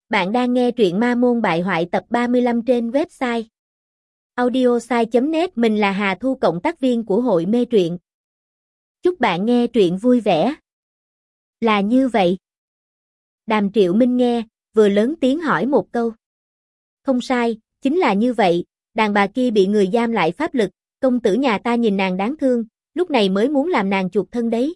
Bạn đang nghe truyện Ma Môn Bại Hoại tập 35 trên website audiosai.net. Mình là Hà Thu, cộng tác viên của hội mê truyện. Chúc bạn nghe truyện vui vẻ. Là như vậy. Đàm Triệu Minh nghe, vừa lớn tiếng hỏi một câu. Không sai, chính là như vậy, đàn bà kia bị người giam lại pháp lực, công tử nhà ta nhìn nàng đáng thương, lúc này mới muốn làm nàng chuộc thân đấy.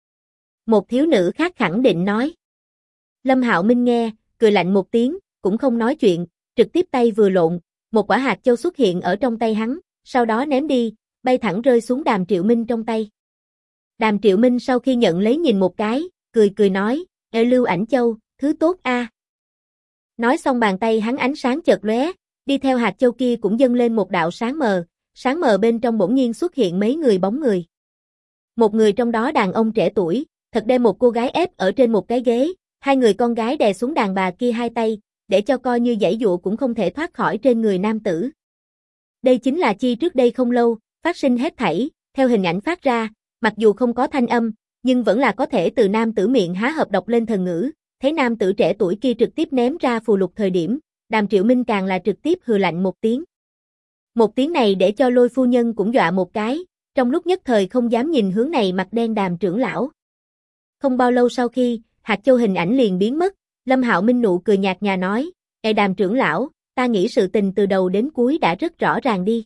Một thiếu nữ khác khẳng định nói. Lâm Hạo Minh nghe, cười lạnh một tiếng, cũng không nói chuyện, trực tiếp tay vừa lộn, một quả hạt châu xuất hiện ở trong tay hắn, sau đó ném đi, bay thẳng rơi xuống Đàm Triệu Minh trong tay. Đàm Triệu Minh sau khi nhận lấy nhìn một cái, cười nói, Lưu ảnh châu, thứ tốt a. Nói xong bàn tay hắn ánh sáng chợt lóe, đi theo hạt châu kia cũng dâng lên một đạo sáng mờ bên trong bỗng nhiên xuất hiện mấy người bóng người. Một người trong đó đàn ông trẻ tuổi, thật đem một cô gái ép ở trên một cái ghế, hai người con gái đè xuống đàn bà kia hai tay, để cho coi như giãy dụa cũng không thể thoát khỏi trên người nam tử. Đây chính là chi trước đây không lâu, phát sinh hết thảy, theo hình ảnh phát ra, mặc dù không có thanh âm, nhưng vẫn là có thể từ nam tử miệng há hợp đọc lên thần ngữ, thấy nam tử trẻ tuổi kia trực tiếp ném ra phù lục thời điểm, Đàm Triệu Minh càng là trực tiếp hừ lạnh một tiếng. Một tiếng này để cho Lôi phu nhân cũng dọa một cái, trong lúc nhất thời không dám nhìn hướng này mặt đen Đàm trưởng lão. Không bao lâu sau khi, hạt châu hình ảnh liền biến mất, Lâm Hạo Minh nụ cười nhạt nhòa nói, Đàm trưởng lão, ta nghĩ sự tình từ đầu đến cuối đã rất rõ ràng đi.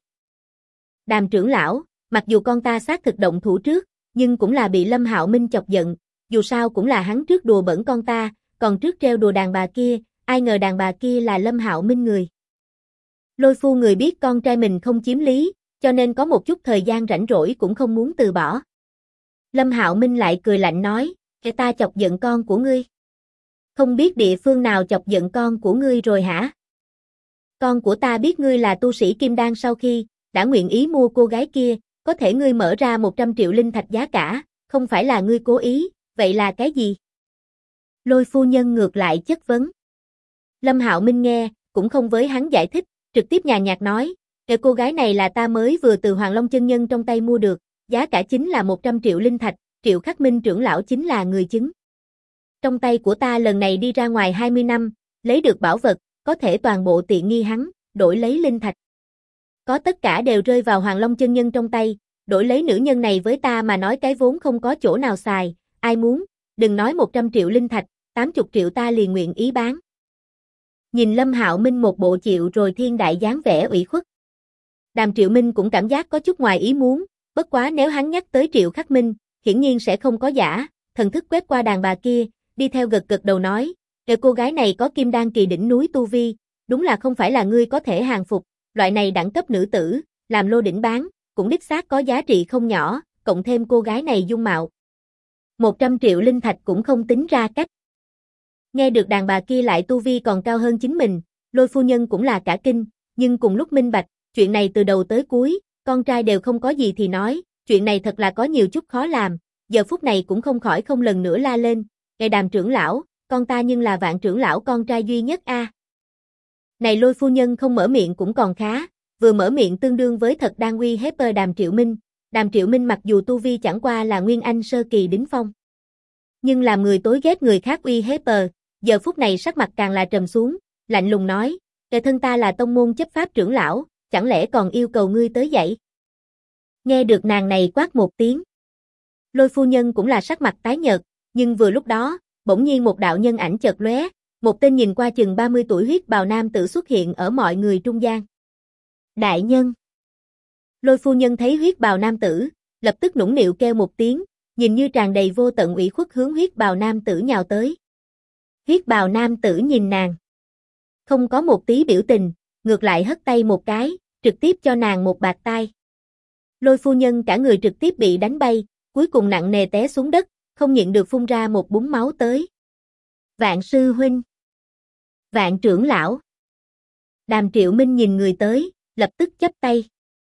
Đàm trưởng lão, mặc dù con ta xác thực động thủ trước, nhưng cũng là bị Lâm Hạo Minh chọc giận, dù sao cũng là hắn trước đùa bẩn con ta, còn trước treo đùa đàn bà kia, ai ngờ đàn bà kia là Lâm Hạo Minh người. Lôi phu người biết con trai mình không chiếm lý, cho nên có một chút thời gian rảnh rỗi cũng không muốn từ bỏ. Lâm Hạo Minh lại cười lạnh nói, ta chọc giận con của ngươi. Không biết địa phương nào chọc giận con của ngươi rồi hả? Con của ta biết ngươi là tu sĩ kim đan, sau khi đã nguyện ý mua cô gái kia, có thể ngươi mở ra 100 triệu linh thạch giá cả, không phải là ngươi cố ý, vậy là cái gì? Lôi phu nhân ngược lại chất vấn. Lâm Hạo Minh nghe, cũng không với hắn giải thích, trực tiếp nhàn nhạt nói, cô gái này là ta mới vừa từ Hoàng Long chân nhân trong tay mua được, giá cả chính là 100 triệu linh thạch, Triệu Khắc Minh trưởng lão chính là người chứng. Trong tay của ta lần này đi ra ngoài 20 năm, lấy được bảo vật, có thể toàn bộ tiện nghi hắn, đổi lấy linh thạch. Có tất cả đều rơi vào Hoàng Long chân nhân trong tay, đổi lấy nữ nhân này với ta mà nói cái vốn không có chỗ nào xài, ai muốn, đừng nói 100 triệu linh thạch, 80 triệu ta liền nguyện ý bán. Nhìn Lâm Hạo Minh một bộ chịu rồi thiên đại dáng vẻ ủy khuất. Đàm Triệu Minh cũng cảm giác có chút ngoài ý muốn, bất quá nếu hắn nhắc tới Triệu Khắc Minh, hiển nhiên sẽ không có giả, thần thức quét qua đàn bà kia, đi theo gật đầu nói, cô gái này có kim đan kỳ đỉnh núi tu vi, đúng là không phải là ngươi có thể hàng phục, loại này đẳng cấp nữ tử, làm lô đỉnh bán, cũng đích xác có giá trị không nhỏ, cộng thêm cô gái này dung mạo. 100 triệu linh thạch cũng không tính ra cách. Nghe được đàn bà kia lại tu vi còn cao hơn chính mình, Lôi phu nhân cũng là cả kinh, nhưng cùng lúc minh bạch, chuyện này từ đầu tới cuối, con trai đều không có gì thì nói, chuyện này thật là có nhiều chút khó làm, giờ phút này cũng không khỏi không lần nữa la lên, Đàm trưởng lão, con ta nhưng là Vạn trưởng lão con trai duy nhất a. Này Lôi phu nhân không mở miệng cũng còn khá, vừa mở miệng tương đương với thật đang uy hiếp Đàm Triệu Minh. Đàm Triệu Minh mặc dù tu vi chẳng qua là Nguyên Anh sơ kỳ đỉnh phong, nhưng làm người tối ghét người khác uy hiếp, giờ phút này sắc mặt càng là trầm xuống, lạnh lùng nói, thân ta là tông môn chấp pháp trưởng lão, chẳng lẽ còn yêu cầu ngươi tới dậy? Nghe được nàng này quát một tiếng, Lôi phu nhân cũng là sắc mặt tái nhợt, nhưng vừa lúc đó, bỗng nhiên một đạo nhân ảnh chợt lóe, một tên nhìn qua chừng 30 tuổi huyết bào nam tử xuất hiện ở mọi người trung gian. Đại nhân. Lôi phu nhân thấy huyết bào nam tử, lập tức nũng nịu kêu một tiếng, nhìn như tràn đầy vô tận ủy khuất hướng huyết bào nam tử nhào tới. Huyết bào nam tử nhìn nàng, không có một tí biểu tình, ngược lại hất tay một cái, trực tiếp cho nàng một bạt tai. Lôi phu nhân cả người trực tiếp bị đánh bay, cuối cùng nặng nề té xuống đất, không nhịn được phun ra một búng máu tới. Vạn sư huynh, Vạn trưởng lão. Đàm Triệu Minh nhìn người tới, lập tức chắp tay.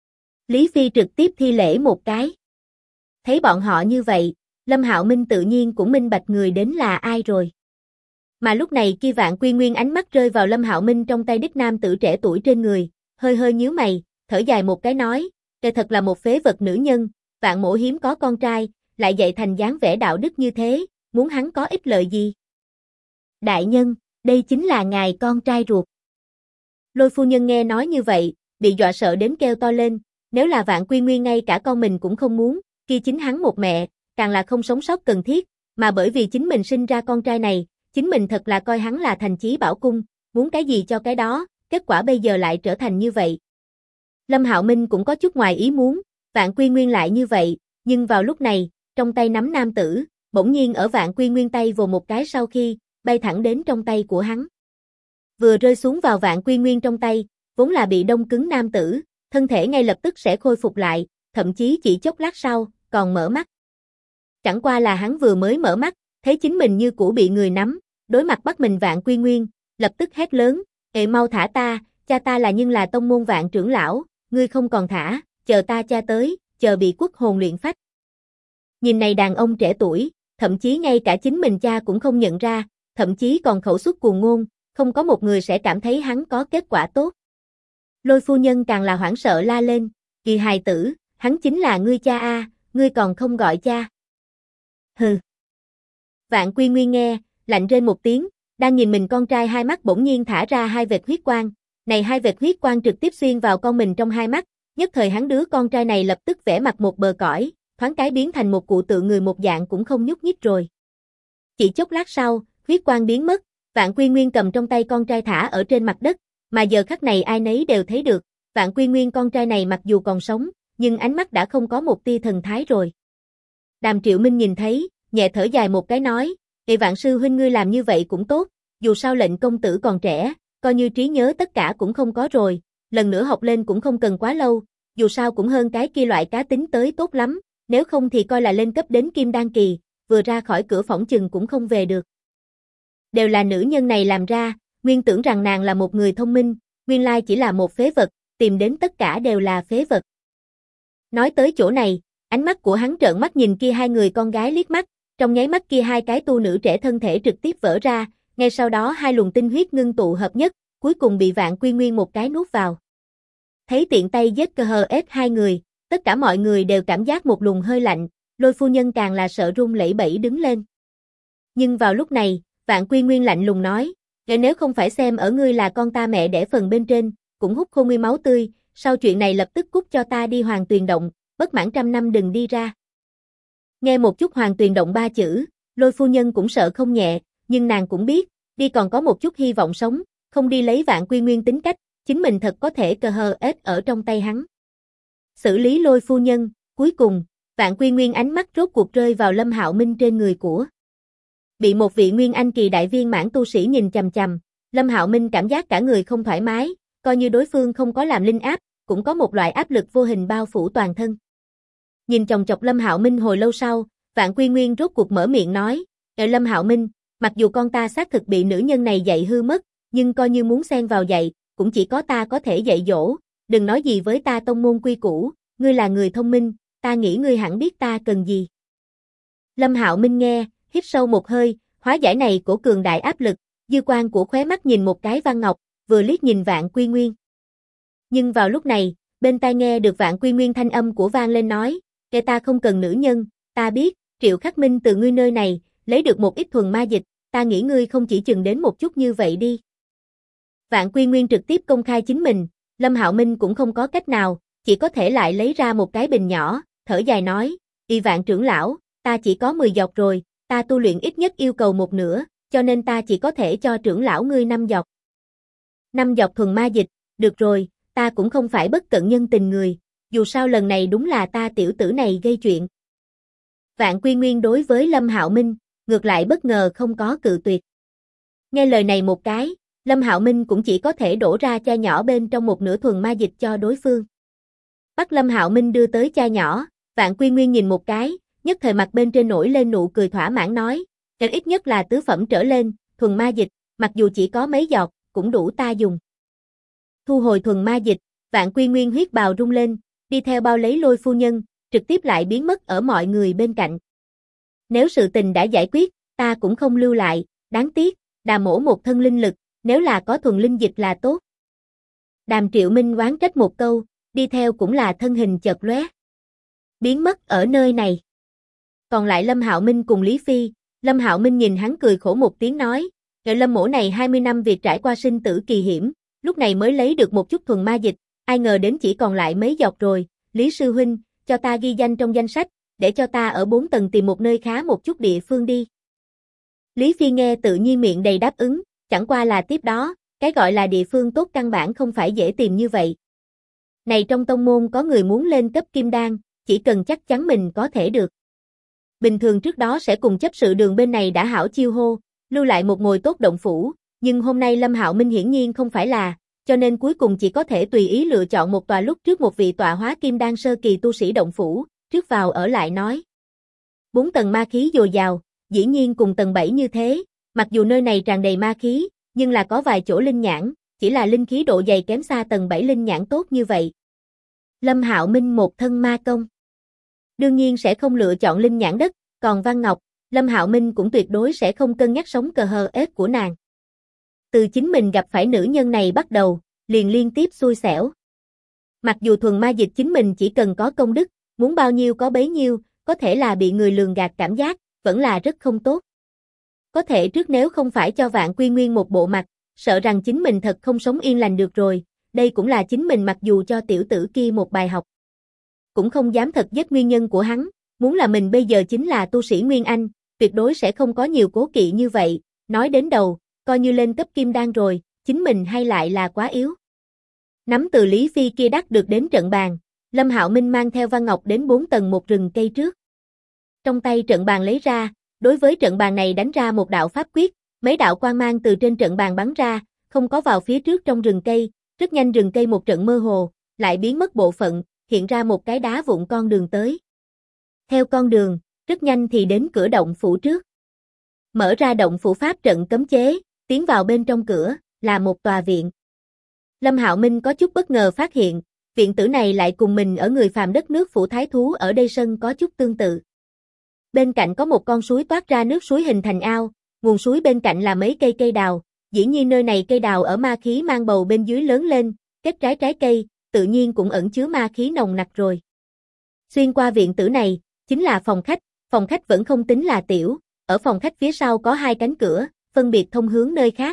Lý Phi trực tiếp thi lễ một cái. Thấy bọn họ như vậy, Lâm Hạo Minh tự nhiên cũng minh bạch người đến là ai rồi. Mà lúc này kia Vạn Quy Nguyên ánh mắt rơi vào Lâm Hạo Minh trong tay đích nam tử trẻ tuổi trên người, hơi nhíu mày, thở dài một cái nói, thật là một phế vật nữ nhân, Vạn mỗ hiếm có con trai, lại dạy thành dáng vẻ đạo đức như thế, muốn hắn có ích lợi gì? Đại nhân, Đây chính là ngài con trai ruột. Lôi phu nhân nghe nói như vậy, bị dọa sợ đến kêu to lên, nếu là Vạn Quy Nguyên ngay cả con mình cũng không muốn, kia chính hắn một mẹ, càng là không sống sót cần thiết, mà bởi vì chính mình sinh ra con trai này, chính mình thật là coi hắn là thành chí bảo cung, muốn cái gì cho cái đó, kết quả bây giờ lại trở thành như vậy. Lâm Hạo Minh cũng có chút ngoài ý muốn, Vạn Quy Nguyên lại như vậy, nhưng vào lúc này, trong tay nắm nam tử, bỗng nhiên ở Vạn Quy Nguyên tay vồ một cái sau khi, bay thẳng đến trong tay của hắn. Vừa rơi xuống vào Vạn Quy Nguyên trong tay, vốn là bị đông cứng nam tử, thân thể ngay lập tức sẽ khôi phục lại, thậm chí chỉ chốc lát sau, còn mở mắt. Chẳng qua là hắn vừa mới mở mắt, thấy chính mình như cũ bị người nắm, đối mặt bắt mình Vạn Quy Nguyên, lập tức hét lớn, "Ê mau thả ta, cha ta là nhưng là tông môn Vạn trưởng lão, ngươi không còn thả, chờ ta cha tới, chờ bị quốc hồn luyện phách." Nhìn này đàn ông trẻ tuổi, thậm chí ngay cả chính mình cha cũng không nhận ra, thậm chí còn khẩu xuất cuồng ngôn, không có một người sẽ cảm thấy hắn có kết quả tốt. Lôi phu nhân càng là hoảng sợ la lên, "Kỳ hài tử, hắn chính là ngươi cha a, ngươi còn không gọi cha." Hừ. Vạn Quy Nguyên nghe, lạnh rên một tiếng, đang nhìn mình con trai hai mắt bỗng nhiên thả ra hai vệt huyết quang, này hai vệt huyết quang trực tiếp xuyên vào con mình trong hai mắt, nhất thời hắn đứa con trai này lập tức vẽ mặt một bờ cõi, thoáng cái biến thành một cụ tượng người một dạng cũng không nhúc nhích rồi. Chỉ chốc lát sau, huyết quang biến mất, Vạn Quy Nguyên cầm trong tay con trai thả ở trên mặt đất, mà giờ khắc này ai nấy đều thấy được, Vạn Quy Nguyên con trai này mặc dù còn sống, nhưng ánh mắt đã không có một tia thần thái rồi. Đàm Triệu Minh nhìn thấy, nhẹ thở dài một cái nói, "Ê Vạn sư huynh ngươi làm như vậy cũng tốt, dù sao lệnh công tử còn trẻ, coi như trí nhớ tất cả cũng không có rồi, lần nữa học lên cũng không cần quá lâu, dù sao cũng hơn cái kia loại cá tính tới tốt lắm, nếu không thì coi là lên cấp đến Kim Đan kỳ, vừa ra khỏi cửa phỏng chừng cũng không về được." Đều là nữ nhân này làm ra, nguyên tưởng rằng nàng là một người thông minh, nguyên lai chỉ là một phế vật, tìm đến tất cả đều là phế vật. Nói tới chỗ này, ánh mắt của hắn trợn mắt nhìn kia hai người con gái liếc mắt, trong nháy mắt kia hai cái tu nữ trẻ thân thể trực tiếp vỡ ra, ngay sau đó hai luồng tinh huyết ngưng tụ hợp nhất, cuối cùng bị Vạn Quy Nguyên một cái nuốt vào. Thấy tiện tay giết cơ hờ ép hai người, tất cả mọi người đều cảm giác một luồng hơi lạnh, Lôi phu nhân càng là sợ run lẩy bẩy đứng lên. Nhưng vào lúc này, Vạn Quy Nguyên lạnh lùng nói, nếu không phải xem ở ngươi là con ta mẹ đẻ phần bên trên, cũng hút khô ngươi máu tươi, sau chuyện này lập tức cút cho ta đi Hoàng Tuyền Động, bất mãn 100 năm đừng đi ra. Nghe một chút Hoàng Tuyền Động ba chữ, Lôi phu nhân cũng sợ không nhẹ, nhưng nàng cũng biết, đi còn có một chút hy vọng sống, không đi lấy Vạn Quy Nguyên tính cách, chính mình thật có thể cờ hờ ết ở trong tay hắn. Xử lý Lôi phu nhân, cuối cùng, Vạn Quy Nguyên ánh mắt rốt cuộc rơi vào Lâm Hạo Minh trên người của. Bị một vị Nguyên Anh kỳ đại viên mãn tu sĩ nhìn chằm chằm, Lâm Hạo Minh cảm giác cả người không thoải mái, coi như đối phương không có làm linh áp, cũng có một loại áp lực vô hình bao phủ toàn thân. Nhìn chòng chọc Lâm Hạo Minh hồi lâu sau, Vạn Quy Nguyên rốt cuộc mở miệng nói, Lâm Hạo Minh, mặc dù con ta xác thực bị nữ nhân này dạy hư mất, nhưng coi như muốn xen vào dạy, cũng chỉ có ta có thể dạy dỗ, đừng nói gì với ta tông môn quy củ, ngươi là người thông minh, ta nghĩ ngươi hẳn biết ta cần gì." Lâm Hạo Minh nghe, hít sâu một hơi, hóa giải này của cường đại áp lực, dư quan của khóe mắt nhìn một cái Văn Ngọc, vừa liếc nhìn Vạn Quy Nguyên. Nhưng vào lúc này, bên tai nghe được Vạn Quy Nguyên thanh âm của vang lên nói, "Kẻ ta không cần nữ nhân, ta biết, Triệu Khắc Minh từ ngươi nơi này, lấy được một ít thuần ma dịch, ta nghĩ ngươi không chỉ chừng đến một chút như vậy đi." Vạn Quy Nguyên trực tiếp công khai chính mình, Lâm Hạo Minh cũng không có cách nào, chỉ có thể lại lấy ra một cái bình nhỏ, thở dài nói, "Y Vạn trưởng lão, ta chỉ có 10 giọt rồi, ta tu luyện ít nhất yêu cầu một nửa, cho nên ta chỉ có thể cho trưởng lão ngươi 5 giọt." 5 giọt thuần ma dịch, được rồi, ta cũng không phải bất cận nhân tình người, dù sao lần này đúng là ta tiểu tử này gây chuyện. Vạn Quy Nguyên đối với Lâm Hạo Minh, ngược lại bất ngờ không có cự tuyệt. Nghe lời này một cái, Lâm Hạo Minh cũng chỉ có thể đổ ra chai nhỏ bên trong một nửa thuần ma dịch cho đối phương. Bắt Lâm Hạo Minh đưa tới chai nhỏ, Vạn Quy Nguyên nhìn một cái, nhất thời mặt bên trên nổi lên nụ cười thỏa mãn nói, ít nhất là tứ phẩm trở lên, thuần ma dịch, mặc dù chỉ có mấy giọt, cũng đủ ta dùng. Thu hồi thuần ma dịch, Vạn Quy Nguyên huyết bào rung lên, đi theo bao lấy Lôi phu nhân, trực tiếp lại biến mất ở mọi người bên cạnh. Nếu sự tình đã giải quyết, ta cũng không lưu lại, đáng tiếc, Đàm mỗ một thân linh lực, nếu là có thuần linh dịch là tốt. Đàm Triệu Minh oán trách một câu, đi theo cũng là thân hình chợt lóe, biến mất ở nơi này. Còn lại Lâm Hạo Minh cùng Lý Phi, Lâm Hạo Minh nhìn hắn cười khổ một tiếng nói, Ngợi Lâm mỗ này 20 năm việc trải qua sinh tử kỳ hiểm, lúc này mới lấy được một chút thuần ma dịch, ai ngờ đến chỉ còn lại mấy giọt rồi, Lý sư huynh, cho ta ghi danh trong danh sách, để cho ta ở 4 tầng tìm một nơi khá một chút địa phương đi. Lý Phi nghe tự nhiên miệng đầy đáp ứng, chẳng qua là tiếp đó, cái gọi là địa phương tốt căn bản không phải dễ tìm như vậy. Này trong tông môn có người muốn lên cấp kim đan, chỉ cần chắc chắn mình có thể được. Bình thường trước đó sẽ cùng chấp sự đường bên này đã hảo chiêu hô, lưu lại một ngồi tốt động phủ, nhưng hôm nay Lâm Hạo Minh hiển nhiên không phải là, cho nên cuối cùng chỉ có thể tùy ý lựa chọn một tòa lúc trước một vị tọa hóa kim đan sơ kỳ tu sĩ động phủ, trước vào ở lại nói. 4 tầng ma khí dồi dào, dĩ nhiên cùng tầng 7 như thế, mặc dù nơi này tràn đầy ma khí, nhưng là có vài chỗ linh nhãn, chỉ là linh khí độ dày kém xa tầng 7 linh nhãn tốt như vậy. Lâm Hạo Minh một thân ma công, đương nhiên sẽ không lựa chọn linh nhãn đất, còn Văn Ngọc, Lâm Hạo Minh cũng tuyệt đối sẽ không cân nhắc sống cờ hờ ép của nàng. Từ chính mình gặp phải nữ nhân này bắt đầu, liền liên tiếp xui xẻo. Mặc dù thuần ma dịch chính mình chỉ cần có công đức, muốn bao nhiêu có bấy nhiêu, có thể là bị người lường gạt cảm giác, vẫn là rất không tốt. Có thể trước nếu không phải cho Vạn Quy Nguyên một bộ mặt, sợ rằng chính mình thật không sống yên lành được rồi, đây cũng là chính mình mặc dù cho tiểu tử kia một bài học. Cũng không dám thật giết nguyên nhân của hắn, muốn là mình bây giờ chính là tu sĩ Nguyên Anh, tuyệt đối sẽ không có nhiều cố kỵ như vậy, nói đến đầu, coi như lên cấp kim đan rồi, chính mình hay lại là quá yếu. Nắm từ Lý Phi kia đắc được đến trận bàn, Lâm Hạo Minh mang theo Văn Ngọc đến 4 tầng một rừng cây trước. Trong tay trận bàn lấy ra, đối với trận bàn này đánh ra một đạo pháp quyết, mấy đạo quang mang từ trên trận bàn bắn ra, không có vào phía trước trong rừng cây, rất nhanh rừng cây một trận mơ hồ, lại biến mất bộ phận, hiện ra một cái đá vụn con đường tới. Theo con đường, rất nhanh thì đến cửa động phủ trước. Mở ra động phủ pháp trận cấm chế, tiến vào bên trong cửa, là một tòa viện. Lâm Hạo Minh có chút bất ngờ phát hiện, viện tử này lại cùng mình ở người phàm đất nước phủ thái thú ở đây sân có chút tương tự. Bên cạnh có một con suối toát ra nước suối hình thành ao, nguồn suối bên cạnh là mấy cây đào, dĩ nhiên nơi này cây đào ở ma khí mang bầu bên dưới lớn lên, kết trái cây, tự nhiên cũng ẩn chứa ma khí nồng nặc rồi. Xuyên qua viện tử này, chính là phòng khách vẫn không tính là tiểu, ở phòng khách phía sau có 2 cánh cửa, phân biệt thông hướng nơi khác.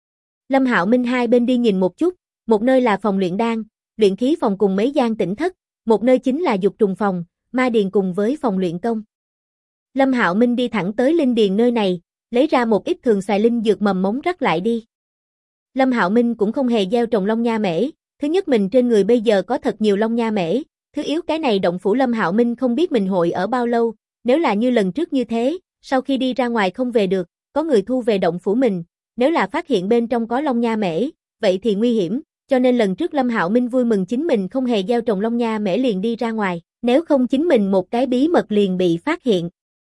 Lâm Hạo Minh hai bên đi nhìn một chút, một nơi là phòng luyện đan, luyện khí phòng cùng mấy gian tĩnh thất, một nơi chính là dục trùng phòng, ma điền cùng với phòng luyện công. Lâm Hạo Minh đi thẳng tới linh điền nơi này, lấy ra một ít thường xài linh dược mầm mống rắc lại đi. Lâm Hạo Minh cũng không hề gieo trồng long nha mễ, thứ nhất mình trên người bây giờ có thật nhiều long nha mễ, thứ yếu cái này động phủ Lâm Hạo Minh không biết mình hội ở bao lâu, nếu là như lần trước như thế, sau khi đi ra ngoài không về được, có người thu về động phủ mình, nếu là phát hiện bên trong có long nha mễ, vậy thì nguy hiểm, cho nên lần trước Lâm Hạo Minh vui mừng chính mình không hề gieo trồng long nha mễ liền đi ra ngoài, nếu không chính mình một cái bí mật liền bị phát hiện.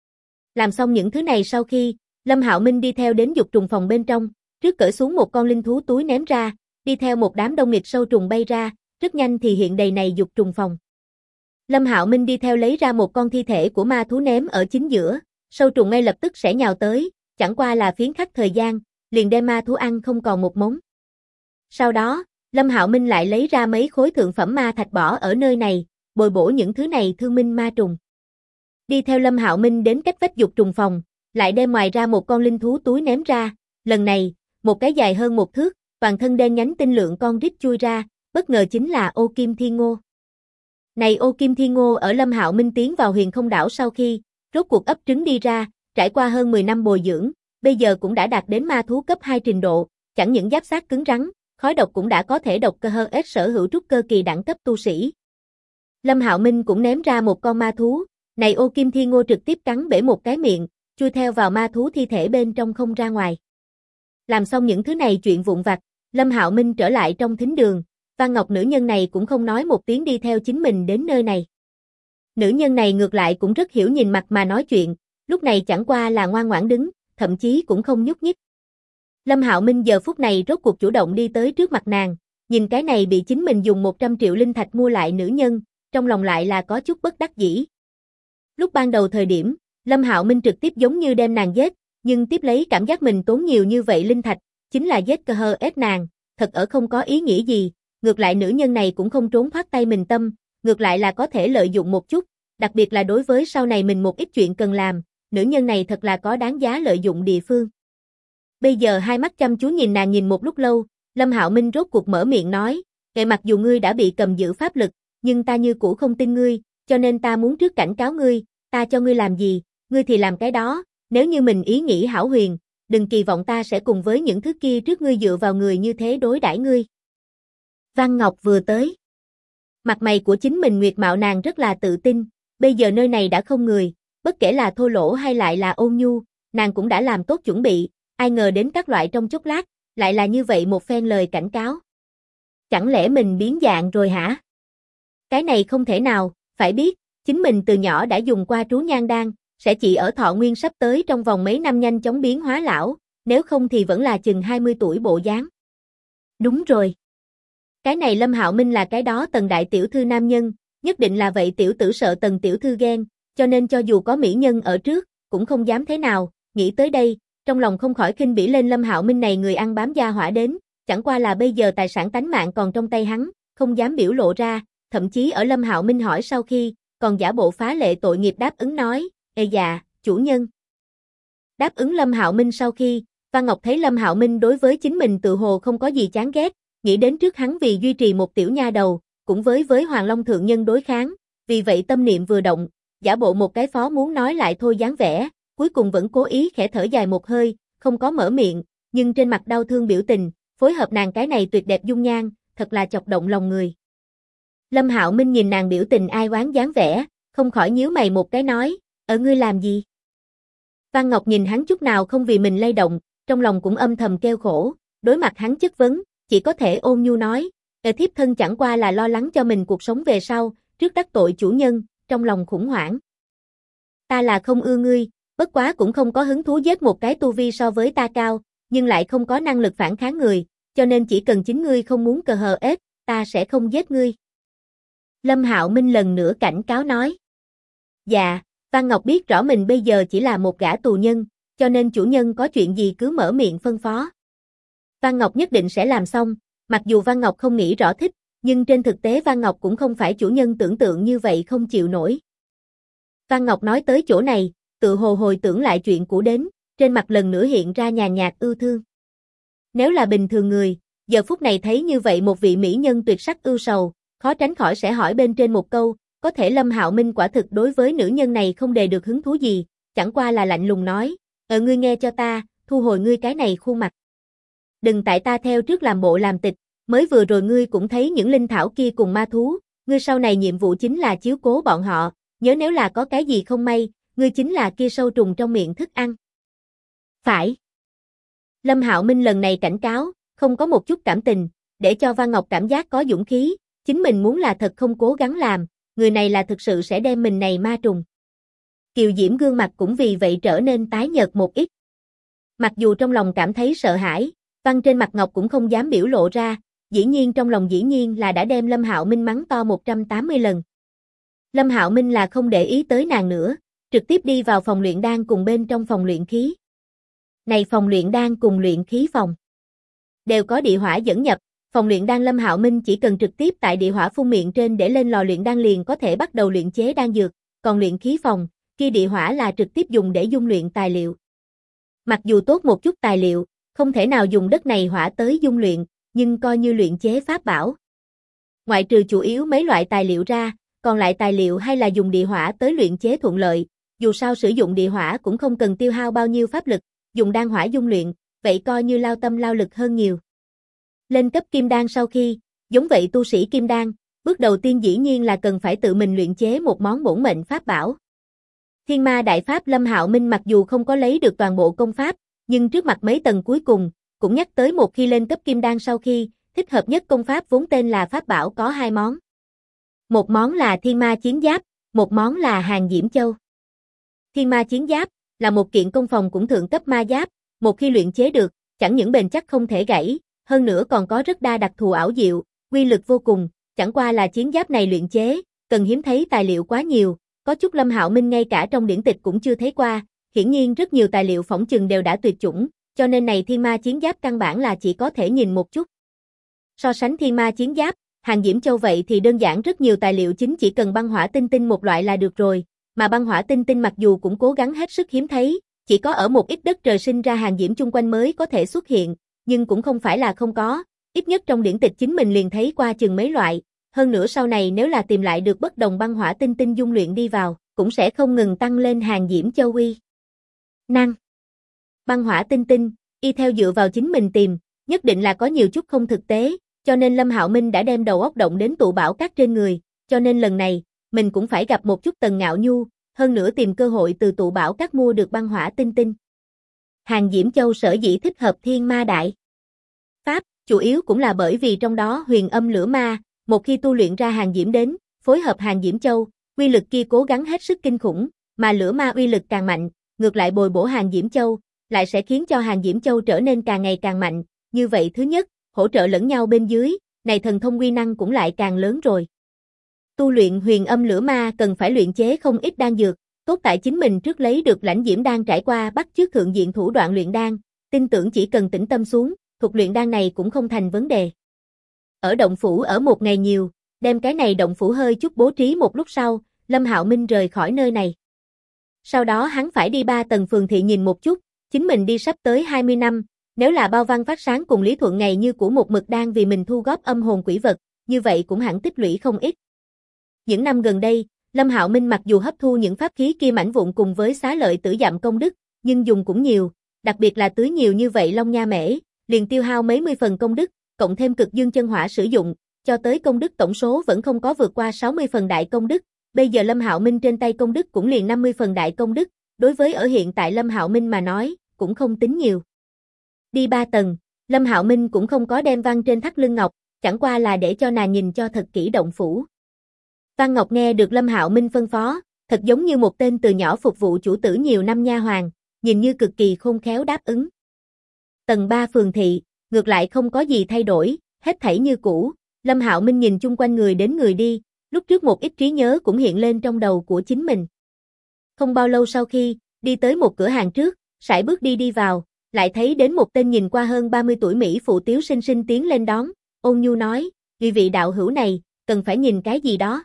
Làm xong những thứ này sau khi, Lâm Hạo Minh đi theo đến dục trùng phòng bên trong, trước cởi xuống một con linh thú túi ném ra, đi theo một đám đông nghịch sâu trùng bay ra, rất nhanh thì hiện đầy này dục trùng phòng. Lâm Hạo Minh đi theo lấy ra một con thi thể của ma thú ném ở chính giữa, sâu trùng ngay lập tức sẽ nhào tới, chẳng qua là phiến khắc thời gian, liền đem ma thú ăn không còn một mống. Sau đó, Lâm Hạo Minh lại lấy ra mấy khối thượng phẩm ma thạch bỏ ở nơi này, bồi bổ những thứ này thương minh ma trùng. Đi theo Lâm Hạo Minh đến cách vách dục trùng phòng, lại đem ngoài ra một con linh thú túi ném ra, lần này, một cái dài hơn 1 thước, toàn thân đen nhánh tinh lượng con rít chui ra, bất ngờ chính là Ô Kim Thiên Ngô. Này Ô Kim Thiên Ngô ở Lâm Hạo Minh tiến vào Huyền Không Đảo sau khi, rốt cuộc ấp trứng đi ra, trải qua hơn 10 năm bồi dưỡng, bây giờ cũng đã đạt đến ma thú cấp 2 trình độ, chẳng những giáp xác cứng rắn, khói độc cũng đã có thể độc cơ hơ ết sở hữu trúc cơ kỳ đẳng cấp tu sĩ. Lâm Hạo Minh cũng ném ra một con ma thú, này Ô Kim Thiên Ngô trực tiếp cắn bể một cái miệng, chui theo vào ma thú thi thể bên trong không ra ngoài. Làm xong những thứ này chuyện vụn vặt, Lâm Hạo Minh trở lại trong thính đường, Văn Ngọc nữ nhân này cũng không nói một tiếng đi theo chính mình đến nơi này. Nữ nhân này ngược lại cũng rất hiểu nhìn mặt mà nói chuyện, lúc này chẳng qua là ngoan ngoãn đứng, thậm chí cũng không nhúc nhích. Lâm Hạo Minh giờ phút này rốt cuộc chủ động đi tới trước mặt nàng, nhìn cái này bị chính mình dùng 100 triệu linh thạch mua lại nữ nhân, trong lòng lại là có chút bất đắc dĩ. Lúc ban đầu thời điểm, Lâm Hạo Minh trực tiếp giống như đem nàng giết, nhưng tiếp lấy cảm giác mình tốn nhiều như vậy linh thạch, chính là giết cơ hơ ép nàng, thật ở không có ý nghĩa gì, ngược lại nữ nhân này cũng không trốn thoát tay mình tâm, ngược lại là có thể lợi dụng một chút, đặc biệt là đối với sau này mình một ít chuyện cần làm, nữ nhân này thật là có đáng giá lợi dụng địa phương. Bây giờ hai mắt chăm chú nhìn nàng nhìn một lúc lâu, Lâm Hạo Minh rốt cuộc mở miệng nói, mặc dù ngươi đã bị cầm giữ pháp lực, nhưng ta như cũ không tin ngươi, cho nên ta muốn trước cảnh cáo ngươi, ta cho ngươi làm gì, ngươi thì làm cái đó, nếu như mình ý nghĩ hão huyền, đừng kỳ vọng ta sẽ cùng với những thứ kia trước ngươi dựa vào người như thế đối đãi ngươi. Văn Ngọc vừa tới. Mặt mày của chính mình nguyệt mạo nàng rất là tự tin, bây giờ nơi này đã không người, bất kể là thô lỗ hay lại là ôn nhu, nàng cũng đã làm tốt chuẩn bị, ai ngờ đến các loại trong chốc lát, lại là như vậy một phen lời cảnh cáo. Chẳng lẽ mình biến dạng rồi hả? Cái này không thể nào, phải biết, chính mình từ nhỏ đã dùng qua trú nhan đan, sẽ chỉ ở thọ nguyên sắp tới trong vòng mấy năm nhanh chóng biến hóa lão, nếu không thì vẫn là chừng 20 tuổi bộ dáng. Đúng rồi. Cái này Lâm Hạo Minh là cái đó Tần đại tiểu thư nam nhân, nhất định là vậy tiểu tử sợ Tần tiểu thư ghen, cho nên cho dù có mỹ nhân ở trước, cũng không dám thế nào, nghĩ tới đây, trong lòng không khỏi khinh bỉ lên Lâm Hạo Minh này người ăn bám gia hỏa đến, chẳng qua là bây giờ tài sản tánh mạng còn trong tay hắn, không dám biểu lộ ra, thậm chí ở Lâm Hạo Minh hỏi sau khi, còn giả bộ phá lệ tội nghiệp đáp ứng nói, ê dạ, chủ nhân. Đáp ứng Lâm Hạo Minh sau khi, Văn Ngọc thấy Lâm Hạo Minh đối với chính mình tự hồ không có gì chán ghét, nghĩ đến trước hắn vì duy trì một tiểu nha đầu, cũng với Hoàng Long thượng nhân đối kháng, vì vậy tâm niệm vừa động, giả bộ một cái phó muốn nói lại thôi dáng vẻ, cuối cùng vẫn cố ý khẽ thở dài một hơi, không có mở miệng, nhưng trên mặt đau thương biểu tình, phối hợp nàng cái này tuyệt đẹp dung nhan, thật là chọc động lòng người. Lâm Hạo Minh nhìn nàng biểu tình ai oán dáng vẻ, không khỏi nhíu mày một cái nói, ở ngươi làm gì? Văn Ngọc nhìn hắn chút nào không vì mình lay động, trong lòng cũng âm thầm kêu khổ, đối mặt hắn chất vấn, chỉ có thể ôn nhu nói, thiếp thân chẳng qua là lo lắng cho mình cuộc sống về sau, trước đắc tội chủ nhân, trong lòng khủng hoảng. Ta là không ưa ngươi, bất quá cũng không có hứng thú giết một cái tu vi so với ta cao, nhưng lại không có năng lực phản kháng người, cho nên chỉ cần chính ngươi không muốn cờ hờ ết, ta sẽ không giết ngươi. Lâm Hạo Minh lần nữa cảnh cáo nói. Dạ, Văn Ngọc biết rõ mình bây giờ chỉ là một gã tù nhân, cho nên chủ nhân có chuyện gì cứ mở miệng phân phó. Văn Ngọc nhất định sẽ làm xong, mặc dù Văn Ngọc không nghĩ rõ thích, nhưng trên thực tế Văn Ngọc cũng không phải chủ nhân tưởng tượng như vậy không chịu nổi. Văn Ngọc nói tới chỗ này, tự hồ hồi tưởng lại chuyện cũ đến, trên mặt lần nữa hiện ra nhàn nhạt ưu thương. Nếu là bình thường người, giờ phút này thấy như vậy một vị mỹ nhân tuyệt sắc ưu sầu, khó tránh khỏi sẽ hỏi bên trên một câu, có thể Lâm Hạo Minh quả thực đối với nữ nhân này không đề được hứng thú gì, chẳng qua là lạnh lùng nói, ngươi nghe cho ta, thu hồi ngươi cái này khuôn mặt. Đừng tại ta theo trước làm bộ làm tịch, mới vừa rồi ngươi cũng thấy những linh thảo kia cùng ma thú, ngươi sau này nhiệm vụ chính là chiếu cố bọn họ, nhớ nếu là có cái gì không may, ngươi chính là kia sâu trùng trong miệng thức ăn. Phải. Lâm Hạo Minh lần này cảnh cáo, không có một chút cảm tình, để cho Văn Ngọc cảm giác có dũng khí, chính mình muốn là thật không cố gắng làm, người này là thực sự sẽ đem mình này ma trùng. Kiều Diễm gương mặt cũng vì vậy trở nên tái nhợt một ít. Mặc dù trong lòng cảm thấy sợ hãi, Văn trên mặt Ngọc cũng không dám biểu lộ ra, dĩ nhiên trong lòng dĩ nhiên là đã đem Lâm Hạo Minh mắng to 180 lần. Lâm Hạo Minh là không để ý tới nàng nữa, trực tiếp đi vào phòng luyện đan cùng bên trong phòng luyện khí. Này phòng luyện đan cùng luyện khí phòng đều có địa hỏa dẫn nhập, phòng luyện đan Lâm Hạo Minh chỉ cần trực tiếp tại địa hỏa phun miệng trên để lên lò luyện đan liền có thể bắt đầu luyện chế đan dược, còn luyện khí phòng, kia địa hỏa là trực tiếp dùng để dung luyện tài liệu. Mặc dù tốt một chút tài liệu, không thể nào dùng đất này hỏa tới dung luyện, nhưng coi như luyện chế pháp bảo. Ngoại trừ chủ yếu mấy loại tài liệu ra, còn lại tài liệu hay là dùng địa hỏa tới luyện chế thuận lợi, dù sao sử dụng địa hỏa cũng không cần tiêu hao bao nhiêu pháp lực, dùng đan hỏa dung luyện, vậy coi như lao tâm lao lực hơn nhiều. Lên cấp kim đan sau khi, giống vậy tu sĩ kim đan, bước đầu tiên dĩ nhiên là cần phải tự mình luyện chế một món bổn mệnh pháp bảo. Thiên Ma Đại Pháp Lâm Hạo Minh mặc dù không có lấy được toàn bộ công pháp, nhưng trước mặt mấy tầng cuối cùng, cũng nhắc tới một khi lên cấp kim đan sau khi, thích hợp nhất công pháp vốn tên là pháp bảo có hai món. Một món là Thiên Ma Chiến Giáp, một món là Hàng Diễm Châu. Thiên Ma Chiến Giáp là một kiện công phòng cũng thượng cấp ma giáp, một khi luyện chế được, chẳng những bền chắc không thể gãy, hơn nữa còn có rất đa đặc thù ảo diệu, uy lực vô cùng, chẳng qua là chiến giáp này luyện chế, cần hiếm thấy tài liệu quá nhiều, có chút Lâm Hạo Minh ngay cả trong điển tịch cũng chưa thấy qua, hiển nhiên rất nhiều tài liệu phỏng chừng đều đã tuyệt chủng, cho nên này Thiên Ma Chiến Giáp căn bản là chỉ có thể nhìn một chút. So sánh Thiên Ma Chiến Giáp, Hàng Diễm Châu vậy thì đơn giản rất nhiều tài liệu chính chỉ cần băng hỏa tinh tinh một loại là được rồi, mà băng hỏa tinh tinh mặc dù cũng cố gắng hết sức hiếm thấy, chỉ có ở một ít đất trời sinh ra hàng diễm chung quanh mới có thể xuất hiện, nhưng cũng không phải là không có, ít nhất trong điển tịch chính mình liền thấy qua chừng mấy loại, hơn nữa sau này nếu là tìm lại được bất đồng băng hỏa tinh tinh dung luyện đi vào, cũng sẽ không ngừng tăng lên hàng diễm châu uy. Năng băng hỏa tinh tinh, y theo dựa vào chính mình tìm, nhất định là có nhiều chút không thực tế, cho nên Lâm Hạo Minh đã đem đầu óc động đến tụ bảo các trên người, cho nên lần này, mình cũng phải gặp một chút Tần Ngạo Nhu, hơn nữa tìm cơ hội từ tụ bảo các mua được băng hỏa tinh tinh. Hàng diễm châu sở dĩ thích hợp thiên ma đại pháp, chủ yếu cũng là bởi vì trong đó huyền âm lửa ma, một khi tu luyện ra hàng diễm đến, phối hợp hàng diễm châu, uy lực kia cố gắng hết sức kinh khủng, mà lửa ma uy lực càng mạnh, ngược lại bồi bổ hàng diễm châu, lại sẽ khiến cho hàng diễm châu trở nên càng ngày càng mạnh, như vậy thứ nhất, hỗ trợ lẫn nhau bên dưới, này thần thông uy năng cũng lại càng lớn rồi. Tu luyện huyền âm lửa ma cần phải luyện chế không ít đan dược, tốt tại chính mình trước lấy được lãnh diễm đan trải qua bắt chước thượng diện thủ đoạn luyện đan, tin tưởng chỉ cần tĩnh tâm xuống, thuật luyện đan này cũng không thành vấn đề. Ở động phủ ở một ngày nhiều, đem cái này động phủ hơi chút bố trí một lúc sau, Lâm Hạo Minh rời khỏi nơi này. Sau đó hắn phải đi 3 tầng phường thị nhìn một chút, chính mình đi sắp tới 20 năm, nếu là Bao Văn Phát Sáng cùng Lý Thuận ngày như của một mực đang vì mình thu góp âm hồn quỷ vật, như vậy cũng hẳn tích lũy không ít. Những năm gần đây, Lâm Hạo Minh mặc dù hấp thu những pháp khí kia mảnh vụn cùng với xá lợi tử dặm công đức, nhưng dùng cũng nhiều, đặc biệt là tưới nhiều như vậy Long Nha Mễ, liền tiêu hao mấy mươi phần công đức, cộng thêm cực dương chân hỏa sử dụng, cho tới công đức tổng số vẫn không có vượt qua 60 phần đại công đức. Bây giờ Lâm Hạo Minh trên tay công đức cũng liền 50 phần đại công đức, đối với ở hiện tại Lâm Hạo Minh mà nói, cũng không tính nhiều. Đi 3 tầng, Lâm Hạo Minh cũng không có đem Văn trên thắt lưng ngọc, chẳng qua là để cho nàng nhìn cho thật kỹ động phủ. Văn Ngọc nghe được Lâm Hạo Minh phân phó, thật giống như một tên từ nhỏ phục vụ chủ tử nhiều năm nha hoàn, nhìn như cực kỳ khôn khéo đáp ứng. Tầng 3 phường thị, ngược lại không có gì thay đổi, hết thảy như cũ, Lâm Hạo Minh nhìn chung quanh người đến người đi, lúc trước một ít trí nhớ cũng hiện lên trong đầu của chính mình. Không bao lâu sau khi, đi tới một cửa hàng trước, sải bước đi vào, lại thấy đến một tên nhìn qua hơn 30 tuổi Mỹ phụ tiếu xinh xinh tiến lên đón, ôn nhu nói, vị đạo hữu này, cần phải nhìn cái gì đó.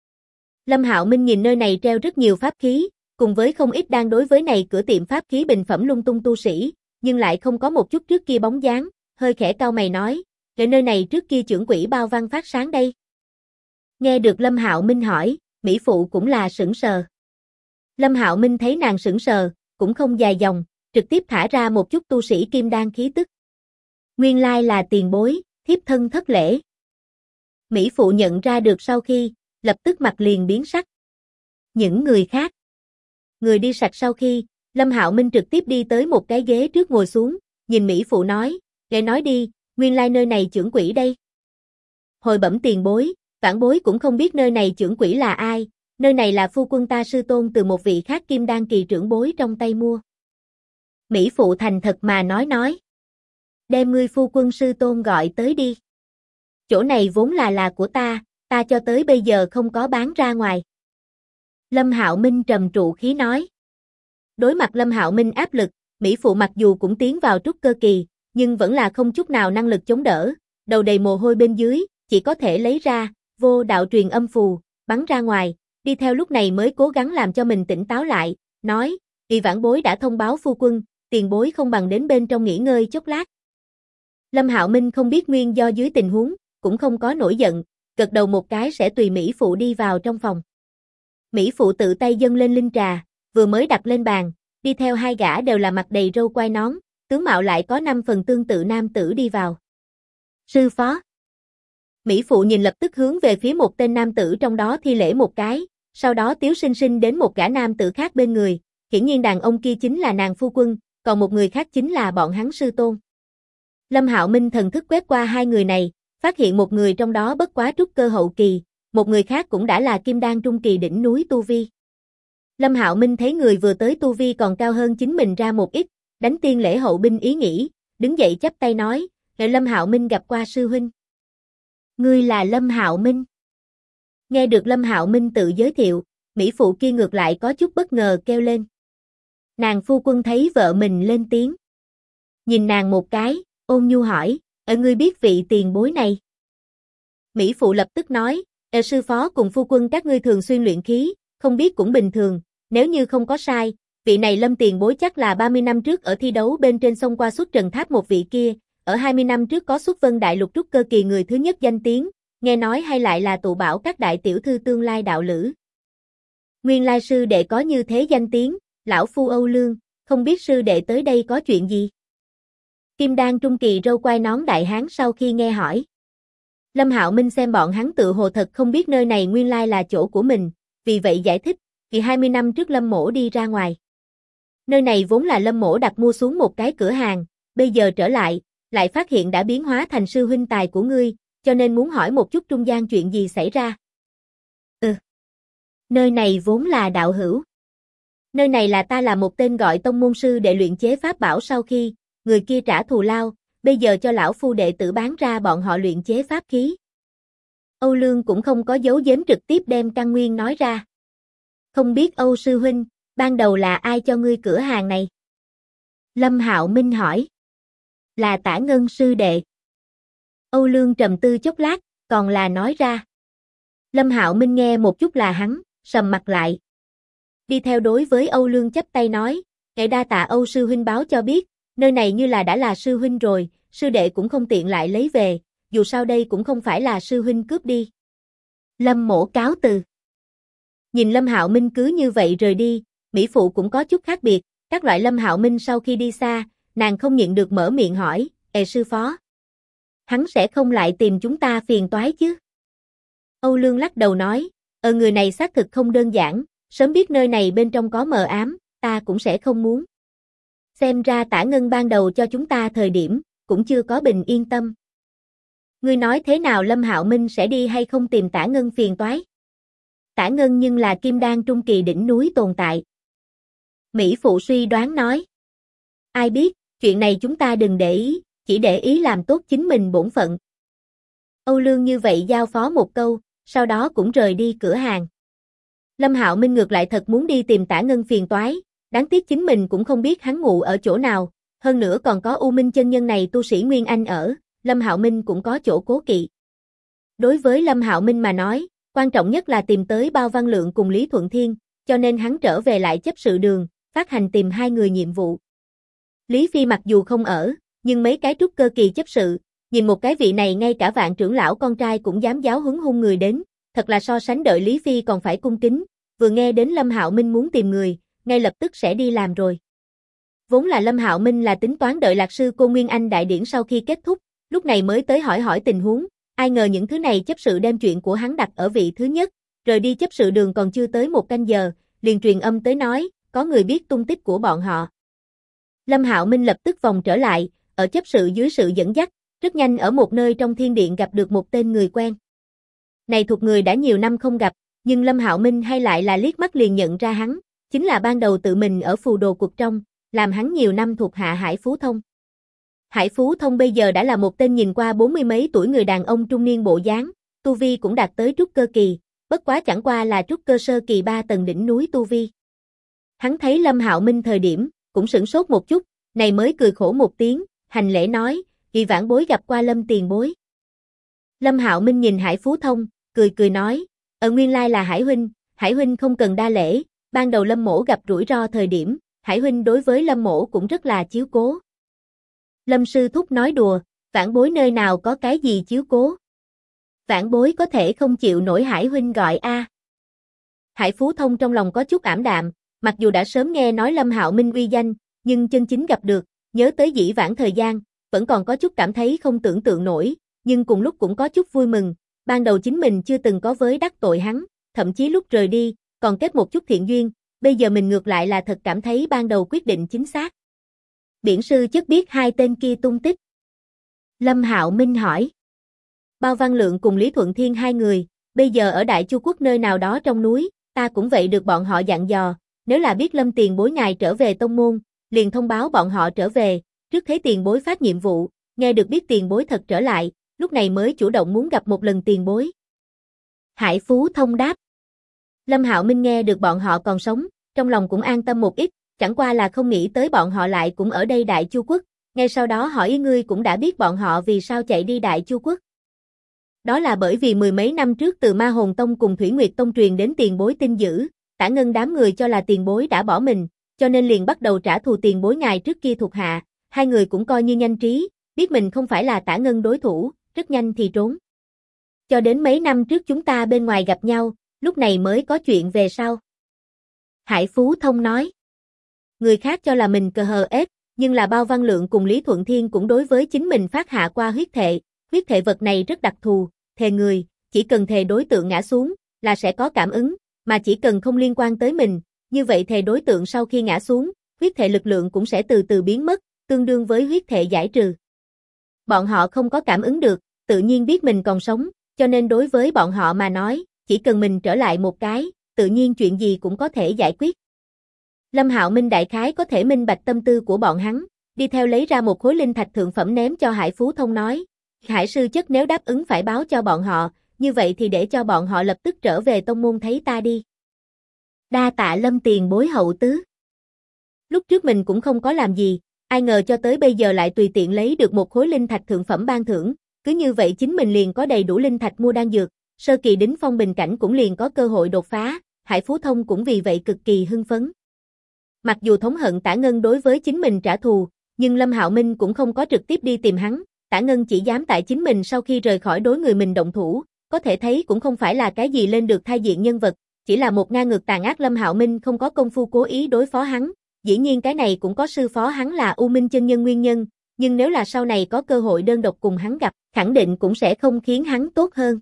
Lâm Hạo Minh nhìn nơi này treo rất nhiều pháp khí, cùng với không ít đang đối với này cửa tiệm pháp khí bình phẩm lung tung tu sĩ, nhưng lại không có một chút trước kia bóng dáng, hơi khẽ cau mày nói, "Cái nơi này trước kia trưởng quỹ Bao Văn Phát Sáng đây." Nghe được Lâm Hạo Minh hỏi, mỹ phụ cũng là sững sờ. Lâm Hạo Minh thấy nàng sững sờ, cũng không dài dòng, trực tiếp thả ra một chút tu sĩ kim đan khí tức. Nguyên lai là tiền bối, thiếp thân thất lễ. Mỹ phụ nhận ra được sau khi, lập tức mặt liền biến sắc. Những người khác. Người đi sạch sau khi, Lâm Hạo Minh trực tiếp đi tới một cái ghế trước ngồi xuống, nhìn Mỹ phụ nói, "Để nói đi, nguyên lai nơi này trưởng quỹ đây." Hồi bẩm tiền bối, vãn bối cũng không biết nơi này trưởng quỹ là ai, nơi này là phu quân ta sư tôn từ một vị khác kim đan kỳ trưởng bối trong tay mua. Mỹ phụ thành thật mà nói. Đem ngươi phu quân sư tôn gọi tới đi. Chỗ này vốn là của ta cho tới bây giờ không có bán ra ngoài. Lâm Hạo Minh trầm trụ khí nói. Đối mặt Lâm Hạo Minh áp lực, Mỹ phụ mặc dù cũng tiến vào trúc cơ kỳ, nhưng vẫn là không chút nào năng lực chống đỡ, đầu đầy mồ hôi bên dưới, chỉ có thể lấy ra, vô đạo truyền âm phù, bắn ra ngoài, đi theo lúc này mới cố gắng làm cho mình tỉnh táo lại, nói, vì vãn bối đã thông báo phu quân, tiền bối không bằng đến bên trong nghỉ ngơi chốc lát. Lâm Hạo Minh không biết nguyên do dưới tình huống, cũng không có nổi giận, gật đầu một cái sẽ tùy Mỹ phụ đi vào trong phòng. Mỹ phụ tự tay dâng lên linh trà, vừa mới đặt lên bàn, đi theo hai gã đều là mặt đầy râu quai nón, tướng mạo lại có 5 phần tương tự nam tử đi vào. Sư phó. Mỹ phụ nhìn lập tức hướng về phía một tên nam tử trong đó thi lễ một cái, sau đó tiếu sinh sinh đến một gã nam tử khác bên người, hiển nhiên đàn ông kia chính là nàng phu quân, còn một người khác chính là bọn hắn sư tôn. Lâm Hạo Minh thần thức quét qua hai người này, phát hiện một người trong đó bất quá trúc cơ hậu kỳ, một người khác cũng đã là kim đan trung kỳ đỉnh núi tu vi. Lâm Hạo Minh thấy người vừa tới tu vi còn cao hơn chính mình ra một ít, đánh tiên lễ hậu binh ý nghĩ, đứng dậy chắp tay nói, Lâm Hạo Minh gặp qua sư huynh. Ngươi là Lâm Hạo Minh. Nghe được Lâm Hạo Minh tự giới thiệu, mỹ phụ kia ngược lại có chút bất ngờ kêu lên. Nàng phu quân thấy vợ mình lên tiếng. Nhìn nàng một cái, ôn nhu hỏi, ngươi biết vị tiền bối này? Mỹ phụ lập tức nói, sư phó cùng phu quân các ngươi thường xuyên luyện khí, không biết cũng bình thường, nếu như không có sai, vị này Lâm tiền bối chắc là 30 năm trước ở thi đấu bên trên sông qua xuất Trần Tháp một vị kia, ở 20 năm trước có xuất Vân Đại Lục trúc cơ kỳ người thứ nhất danh tiếng, nghe nói hay lại là tụ bảo các đại tiểu thư tương lai đạo lữ. Nguyên lai sư đệ có như thế danh tiếng, lão phu Âu Lương, không biết sư đệ tới đây có chuyện gì? Kim Đan trung kỳ râu quai nón đại hán sau khi nghe hỏi. Lâm Hạo Minh xem bọn hắn tự hồ thật không biết nơi này nguyên lai là chỗ của mình, vì vậy giải thích, vì 20 năm trước Lâm mỗ đi ra ngoài. Nơi này vốn là Lâm mỗ đặt mua xuống một cái cửa hàng, bây giờ trở lại phát hiện đã biến hóa thành sư huynh tài của ngươi, cho nên muốn hỏi một chút trung gian chuyện gì xảy ra. Nơi này vốn là đạo hữu. Nơi này là ta là một tên gọi tông môn sư để luyện chế pháp bảo sau khi người kia trả thù lao, bây giờ cho lão phu đệ tử bán ra bọn họ luyện chế pháp khí. Âu Lương cũng không có giấu giếm trực tiếp đem căn nguyên nói ra. Không biết Âu sư huynh, ban đầu là ai cho ngươi cửa hàng này? Lâm Hạo Minh hỏi. Là Tả Ngân sư đệ. Âu Lương trầm tư chốc lát, còn là nói ra. Lâm Hạo Minh nghe một chút là hắn, sầm mặt lại. Đi theo đối với Âu Lương chắp tay nói, ngày đa tạ Âu sư huynh báo cho biết, nơi này như là đã là sư huynh rồi, sư đệ cũng không tiện lại lấy về, dù sao đây cũng không phải là sư huynh cướp đi. Lâm mỗ cáo từ. Nhìn Lâm Hạo Minh cứ như vậy rời đi, mỹ phụ cũng có chút khác biệt, các loại Lâm Hạo Minh sau khi đi xa, nàng không nhịn được mở miệng hỏi, sư phó. Hắn sẽ không lại tìm chúng ta phiền toái chứ? Âu Lương lắc đầu nói, người này xác thực không đơn giản, sớm biết nơi này bên trong có mờ ám, ta cũng sẽ không muốn. Xem ra Tả Ngân ban đầu cho chúng ta thời điểm, cũng chưa có bình yên tâm. Ngươi nói thế nào Lâm Hạo Minh sẽ đi hay không tìm Tả Ngân phiền toái? Tả Ngân nhưng là kim đan trung kỳ đỉnh núi tồn tại. Mỹ phụ suy đoán nói. Ai biết, chuyện này chúng ta đừng để ý, chỉ để ý làm tốt chính mình bổn phận. Âu Lương như vậy giao phó một câu, sau đó cũng rời đi cửa hàng. Lâm Hạo Minh ngược lại thật muốn đi tìm Tả Ngân phiền toái, đáng tiếc chính mình cũng không biết hắn ngủ ở chỗ nào, hơn nữa còn có U Minh chân nhân này tu sĩ Nguyên Anh ở, Lâm Hạo Minh cũng có chỗ cố kỵ. Đối với Lâm Hạo Minh mà nói, quan trọng nhất là tìm tới Bao Văn Lượng cùng Lý Thuận Thiên, cho nên hắn trở về lại chấp sự đường, phát hành tìm hai người nhiệm vụ. Lý Phi mặc dù không ở, nhưng mấy cái trúc cơ kỳ chấp sự, nhìn một cái vị này ngay cả Vạn trưởng lão con trai cũng dám giáo huấn hung người đến, thật là so sánh đợi Lý Phi còn phải cung kính, vừa nghe đến Lâm Hạo Minh muốn tìm người, ngay lập tức sẽ đi làm rồi. Vốn là Lâm Hạo Minh là tính toán đợi Lạc sư cô Nguyên Anh đại điển sau khi kết thúc, lúc này mới tới hỏi tình huống, ai ngờ những thứ này chấp sự đem chuyện của hắn đặt ở vị thứ nhất, rời đi chấp sự đường còn chưa tới một canh giờ, liền truyền âm tới nói, có người biết tung tích của bọn họ. Lâm Hạo Minh lập tức vòng trở lại, ở chấp sự dưới sự dẫn dắt, rất nhanh ở một nơi trong thiên điện gặp được một tên người quen. Này thuộc người đã nhiều năm không gặp, nhưng Lâm Hạo Minh hay lại là liếc mắt liền nhận ra hắn, chính là ban đầu tự mình ở phù đồ cuộc trong, làm hắn nhiều năm thuộc hạ Hải Phú Thông. Hải Phú Thông bây giờ đã là một tên nhìn qua 40 mấy tuổi người đàn ông trung niên bộ dáng, tu vi cũng đạt tới trúc cơ kỳ, bất quá chẳng qua là trúc cơ sơ kỳ 3 tầng đỉnh núi tu vi. Hắn thấy Lâm Hạo Minh thời điểm, cũng sửng sốt một chút, này mới cười khổ một tiếng, hành lễ nói, vì vãn bối gặp qua Lâm tiền bối. Lâm Hạo Minh nhìn Hải Phú Thông, cười nói, nguyên lai là Hải huynh không cần đa lễ, ban đầu Lâm mỗ gặp rủi ro thời điểm, Hải huynh đối với Lâm mỗ cũng rất là chiếu cố. Lâm sư thúc nói đùa, vãn bối nơi nào có cái gì chiếu cố. Vãn bối có thể không chịu nổi Hải huynh gọi a. Hải Phú Thông trong lòng có chút ảm đạm, mặc dù đã sớm nghe nói Lâm Hạo Minh uy danh, nhưng chân chính gặp được, nhớ tới dĩ vãng thời gian, vẫn còn có chút cảm thấy không tưởng tượng nổi, nhưng cùng lúc cũng có chút vui mừng, ban đầu chính mình chưa từng có với đắc tội hắn, thậm chí lúc rời đi, còn kết một chút thiện duyên, bây giờ mình ngược lại là thật cảm thấy ban đầu quyết định chính xác. Biển sư chất biết hai tên kia tung tích. Lâm Hạo Minh hỏi. Bao Văn Lượng cùng Lý Thuận Thiên hai người, bây giờ ở Đại Chu Quốc nơi nào đó trong núi, ta cũng vậy được bọn họ dặn dò, nếu là biết Lâm tiền bối ngài trở về tông môn, liền thông báo bọn họ trở về, trước thấy tiền bối phát nhiệm vụ, nghe được biết tiền bối thật trở lại, lúc này mới chủ động muốn gặp một lần tiền bối. Hải Phú Thông đáp. Lâm Hạo Minh nghe được bọn họ còn sống, trong lòng cũng an tâm một ít, chẳng qua là không nghĩ tới bọn họ lại cũng ở đây Đại Chu Quốc, ngay sau đó hỏi ý ngươi cũng đã biết bọn họ vì sao chạy đi Đại Chu Quốc. Đó là bởi vì mười mấy năm trước từ Ma Hồn Tông cùng Thủy Nguyệt Tông truyền đến tiền bối tin dữ, Tả Ngân đám người cho là tiền bối đã bỏ mình, cho nên liền bắt đầu trả thù tiền bối ngài trước kia thuộc hạ, hai người cũng coi như nhanh trí, biết mình không phải là Tả Ngân đối thủ, rất nhanh thì trốn. Cho đến mấy năm trước chúng ta bên ngoài gặp nhau, lúc này mới có chuyện về sau. Hải Phú Thông nói. Người khác cho là mình cờ hờ ép, nhưng là Bao Văn Lượng cùng Lý Thuận Thiên cũng đối với chính mình phát hạ qua huyết thệ vật này rất đặc thù, thề người, chỉ cần thề đối tượng ngã xuống, là sẽ có cảm ứng, mà chỉ cần không liên quan tới mình, như vậy thề đối tượng sau khi ngã xuống, huyết thệ lực lượng cũng sẽ từ từ biến mất, tương đương với huyết thệ giải trừ. Bọn họ không có cảm ứng được, tự nhiên biết mình còn sống, cho nên đối với bọn họ mà nói, chỉ cần mình trở lại một cái, tự nhiên chuyện gì cũng có thể giải quyết. Lâm Hạo Minh đại khái có thể minh bạch tâm tư của bọn hắn, đi theo lấy ra một khối linh thạch thượng phẩm ném cho Hải Phú Thông nói, Hải sư chất nếu đáp ứng phải báo cho bọn họ, như vậy thì để cho bọn họ lập tức trở về tông môn thấy ta đi. Đa tạ Lâm tiền bối hậu tứ. Lúc trước mình cũng không có làm gì, ai ngờ cho tới bây giờ lại tùy tiện lấy được một khối linh thạch thượng phẩm ban thưởng, cứ như vậy chính mình liền có đầy đủ linh thạch mua đan dược, sơ kỳ đỉnh phong bình cảnh cũng liền có cơ hội đột phá, Hải Phú Thông cũng vì vậy cực kỳ hưng phấn. Mặc dù thống hận Tả Ngân đối với chính mình trả thù, nhưng Lâm Hạo Minh cũng không có trực tiếp đi tìm hắn, Tả Ngân chỉ dám tại chính mình sau khi rời khỏi đối người mình động thủ, có thể thấy cũng không phải là cái gì lên được thai diện nhân vật, chỉ là một ngang ngược tàn ác. Lâm Hạo Minh không có công phu cố ý đối phó hắn, dĩ nhiên cái này cũng có sư phó hắn là U Minh chân nhân nguyên nhân, nhưng nếu là sau này có cơ hội đơn độc cùng hắn gặp, khẳng định cũng sẽ không khiến hắn tốt hơn.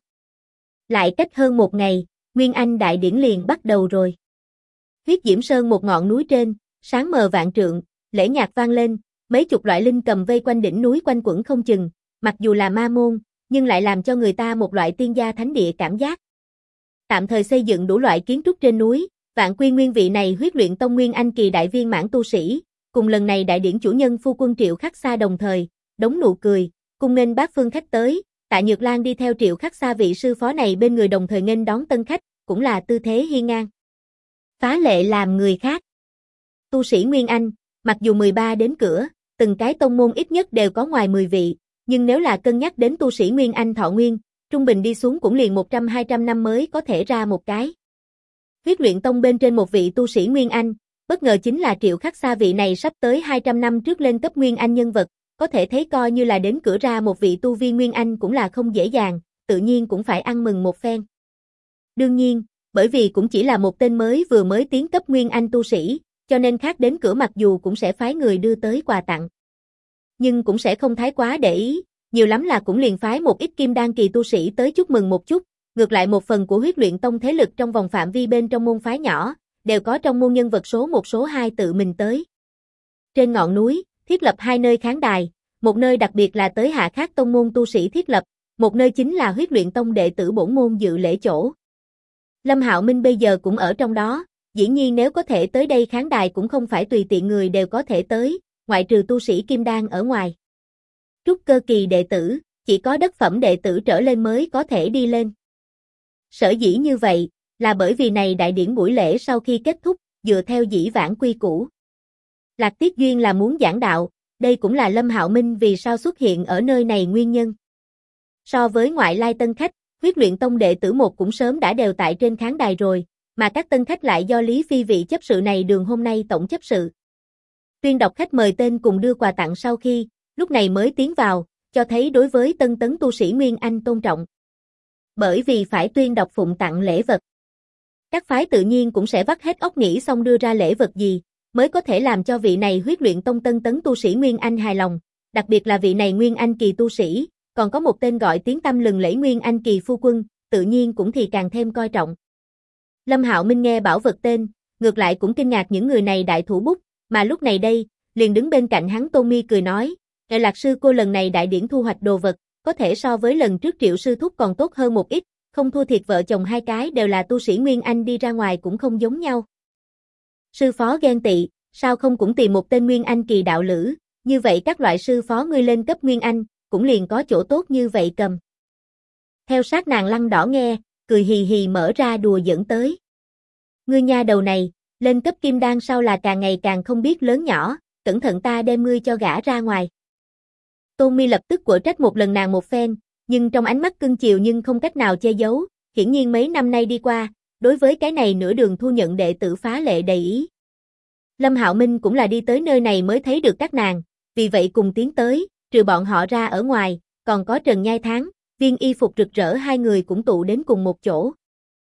Lại cách hơn một ngày, Nguyên Anh đại điển liền bắt đầu rồi. Huyết Diễm Sơn một ngọn núi trên, sáng mờ vạn trượng, lễ nhạc vang lên, mấy chục loại linh cầm vây quanh đỉnh núi quanh quẩn không chừng, mặc dù là ma môn, nhưng lại làm cho người ta một loại tiên gia thánh địa cảm giác. Tạm thời xây dựng đủ loại kiến trúc trên núi, Vạn Quy Nguyên vị này Huyết Luyện Tông Nguyên Anh kỳ đại viên mãn tu sĩ, cùng lần này đại điển chủ nhân phu quân Triệu Khắc Xa đồng thời, đống nụ cười, cung nghênh bát phương khách tới, Tạ Nhược Lan đi theo Triệu Khắc Xa vị sư phó này bên người đồng thời nghênh đón tân khách, cũng là tư thế hiên ngang. Phá lệ làm người khác. Tu sĩ Nguyên Anh, mặc dù 13 đến cửa, từng cái tông môn ít nhất đều có ngoài 10 vị, nhưng nếu là cân nhắc đến tu sĩ Nguyên Anh thọ nguyên, trung bình đi xuống cũng liền 100-200 năm mới có thể ra một cái. Huyết Luyện Tông bên trên một vị tu sĩ Nguyên Anh, bất ngờ chính là Triệu Khắc Xa vị này sắp tới 200 năm trước lên cấp Nguyên Anh nhân vật, có thể thấy coi như là đến cửa ra một vị tu vi Nguyên Anh cũng là không dễ dàng, tự nhiên cũng phải ăn mừng một phen. Đương nhiên, bởi vì cũng chỉ là một tên vừa mới tiến cấp Nguyên Anh tu sĩ, cho nên khác đến cửa mặc dù cũng sẽ phái người đưa tới quà tặng. Nhưng cũng sẽ không thái quá để ý, nhiều lắm là cũng liền phái một ít kim đan kỳ tu sĩ tới chúc mừng một chút, ngược lại một phần của Huyết Luyện Tông thế lực trong vòng phạm vi bên trong môn phái nhỏ, đều có trong môn nhân vật số 1 số 2 tự mình tới. Trên ngọn núi, thiết lập 2 nơi khán đài, một nơi đặc biệt là tới hạ khác tông môn tu sĩ thiết lập, một nơi chính là Huyết Luyện Tông đệ tử bổn môn dự lễ chỗ. Lâm Hạo Minh bây giờ cũng ở trong đó, dĩ nhiên nếu có thể tới đây khán đài cũng không phải tùy tiện người đều có thể tới, ngoại trừ tu sĩ kim đan ở ngoài. Trúc cơ kỳ đệ tử, chỉ có đất phẩm đệ tử trở lên mới có thể đi lên. Sở dĩ như vậy, là bởi vì này đại điển buổi lễ sau khi kết thúc, dựa theo dĩ vãng quy củ. Lạc Tiết Duyên là muốn giảng đạo, đây cũng là Lâm Hạo Minh vì sao xuất hiện ở nơi này nguyên nhân. So với ngoại lai tân khách, Huyết Luyện Tông đệ tử một cũng sớm đã đều tại trên khán đài rồi, mà các tân khách lại do Lý Phi vị chấp sự này đường hôm nay tổng chấp sự. Tuyên đọc khách mời tên cùng đưa quà tặng sau khi, lúc này mới tiến vào, cho thấy đối với tân tấn tu sĩ Nguyên Anh tôn trọng. Bởi vì phải tuyên đọc phụng tặng lễ vật. Các phái tự nhiên cũng sẽ vắt hết óc nghĩ xong đưa ra lễ vật gì, mới có thể làm cho vị này Huyết Luyện Tông tân tấn tu sĩ Nguyên Anh hài lòng, đặc biệt là vị này Nguyên Anh kỳ tu sĩ, còn có một tên gọi tiếng tăm lừng lẫy Nguyên Anh kỳ phu quân, tự nhiên cũng thì càng thêm coi trọng. Lâm Hạo Minh nghe bảo vật tên, ngược lại cũng kinh ngạc những người này đại thủ bút, mà lúc này đây, liền đứng bên cạnh hắn Tô Mi cười nói, Lạc sư cô lần này đại điển thu hoạch đồ vật, có thể so với lần trước Triệu sư thúc còn tốt hơn một ít, không thua thiệt vợ chồng hai cái đều là tu sĩ Nguyên Anh đi ra ngoài cũng không giống nhau. Sư phó ghen tị, sao không cũng tìm một tên Nguyên Anh kỳ đạo lữ, như vậy các loại sư phó ngươi lên cấp Nguyên Anh, cũng liền có chỗ tốt như vậy cầm. Theo sát nàng Lăng Đỏ nghe, cười hì hì mở ra đùa dẫn tới. Ngươi nha đầu này, lên cấp kim đan sau là càng ngày càng không biết lớn nhỏ, cẩn thận ta đem ngươi cho gã ra ngoài. Tô Mi lập tức quở trách một lần nàng một phen, nhưng trong ánh mắt cưng chiều nhưng không cách nào che giấu, hiển nhiên mấy năm nay đi qua, đối với cái này nửa đường thu nhận đệ tử phá lệ đầy ý. Lâm Hạo Minh cũng là đi tới nơi này mới thấy được các nàng, vì vậy cùng tiến tới, trừ bọn họ ra ở ngoài, còn có Trần Nhai Tháng, Viên y phục rực rỡ hai người cũng tụ đến cùng một chỗ.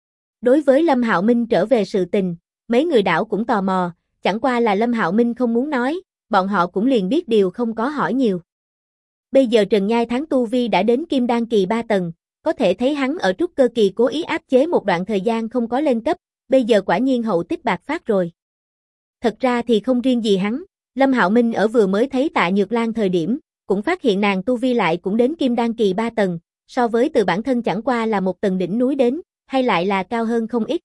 Đối với Lâm Hạo Minh trở về sự tình, mấy người đảo cũng tò mò, chẳng qua là Lâm Hạo Minh không muốn nói, bọn họ cũng liền biết điều không có hỏi nhiều. Bây giờ Trần Nhai Tháng tu vi đã đến Kim Đan kỳ 3 tầng, có thể thấy hắn ở trúc cơ kỳ cố ý áp chế một đoạn thời gian không có lên cấp, bây giờ quả nhiên hậu tích bạc phát rồi. Thật ra thì không riêng gì hắn, Lâm Hạo Minh ở vừa mới thấy Tạ Nhược Lan thời điểm, cũng phát hiện nàng tu vi lại cũng đến Kim Đan kỳ 3 tầng, so với từ bản thân chẳng qua là một tầng đỉnh núi đến, hay lại là cao hơn không ít.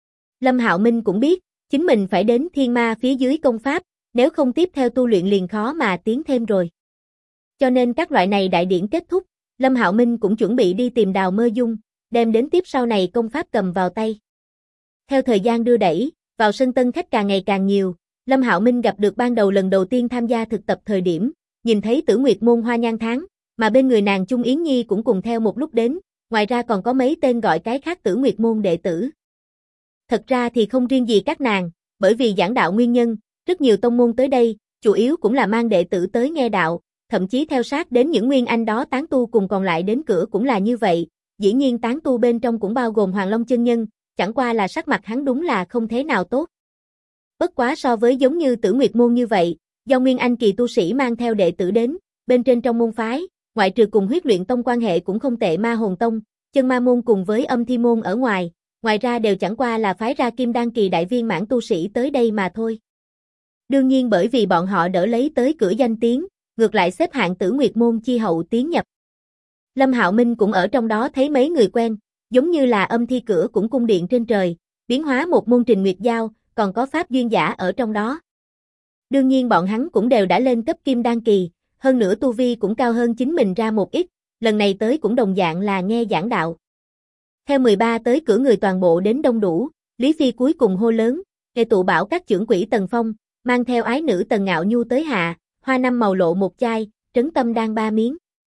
Lâm Hạo Minh cũng biết, chính mình phải đến thiên ma phía dưới công pháp, nếu không tiếp theo tu luyện liền khó mà tiến thêm rồi. Cho nên các loại này đại điển kết thúc, Lâm Hạo Minh cũng chuẩn bị đi tìm Đào Mơ Dung, đem đến tiếp sau này công pháp cầm vào tay. Theo thời gian đưa đẩy, vào sân tân khách càng ngày càng nhiều, Lâm Hạo Minh gặp được ban đầu lần đầu tiên tham gia thực tập thời điểm, nhìn thấy Tử Nguyệt môn Hoa Nhan Tháng, mà bên người nàng Chung Yến Nhi cũng cùng theo một lúc đến, ngoài ra còn có mấy tên gọi cái khác Tử Nguyệt môn đệ tử. Thật ra thì không riêng gì các nàng, bởi vì giảng đạo nguyên nhân, rất nhiều tông môn tới đây, chủ yếu cũng là mang đệ tử tới nghe đạo, thậm chí theo sát đến những nguyên anh đó tán tu cùng còn lại đến cửa cũng là như vậy, dĩ nhiên tán tu bên trong cũng bao gồm Hoàng Long chân nhân, chẳng qua là sắc mặt hắn đúng là không thế nào tốt. Bất quá so với giống như Tử Nguyệt môn như vậy, do nguyên anh kỳ tu sĩ mang theo đệ tử đến, bên trên trong môn phái, ngoại trừ cùng Huyết Luyện tông quan hệ cũng không tệ Ma Hồn tông, Chân Ma môn cùng với Âm Thi môn ở ngoài ra đều chẳng qua là phái ra Kim Đan kỳ đại viên mãn tu sĩ tới đây mà thôi. Đương nhiên bởi vì bọn họ đỡ lấy tới cửa danh tiếng, ngược lại xếp hạng Tử Nguyệt môn chi hậu tiến nhập. Lâm Hạo Minh cũng ở trong đó thấy mấy người quen, giống như là Âm Thi cửa cũng cung điện trên trời, biến hóa một môn Trình Nguyệt Giao, còn có Pháp Duyên Giả ở trong đó. Đương nhiên bọn hắn cũng đều đã lên cấp Kim Đan kỳ, hơn nữa tu vi cũng cao hơn chính mình ra một ít, lần này tới cũng đồng dạng là nghe giảng đạo. Theo 13 tới cửa người toàn bộ đến đông đủ, Lý Phi cuối cùng hô lớn, để tụ bảo các trưởng quỹ Tần Phong, mang theo ái nữ Tần Ngạo Nhu tới hạ, hoa năm màu lộ một chai, trấn tâm đan 3 miếng.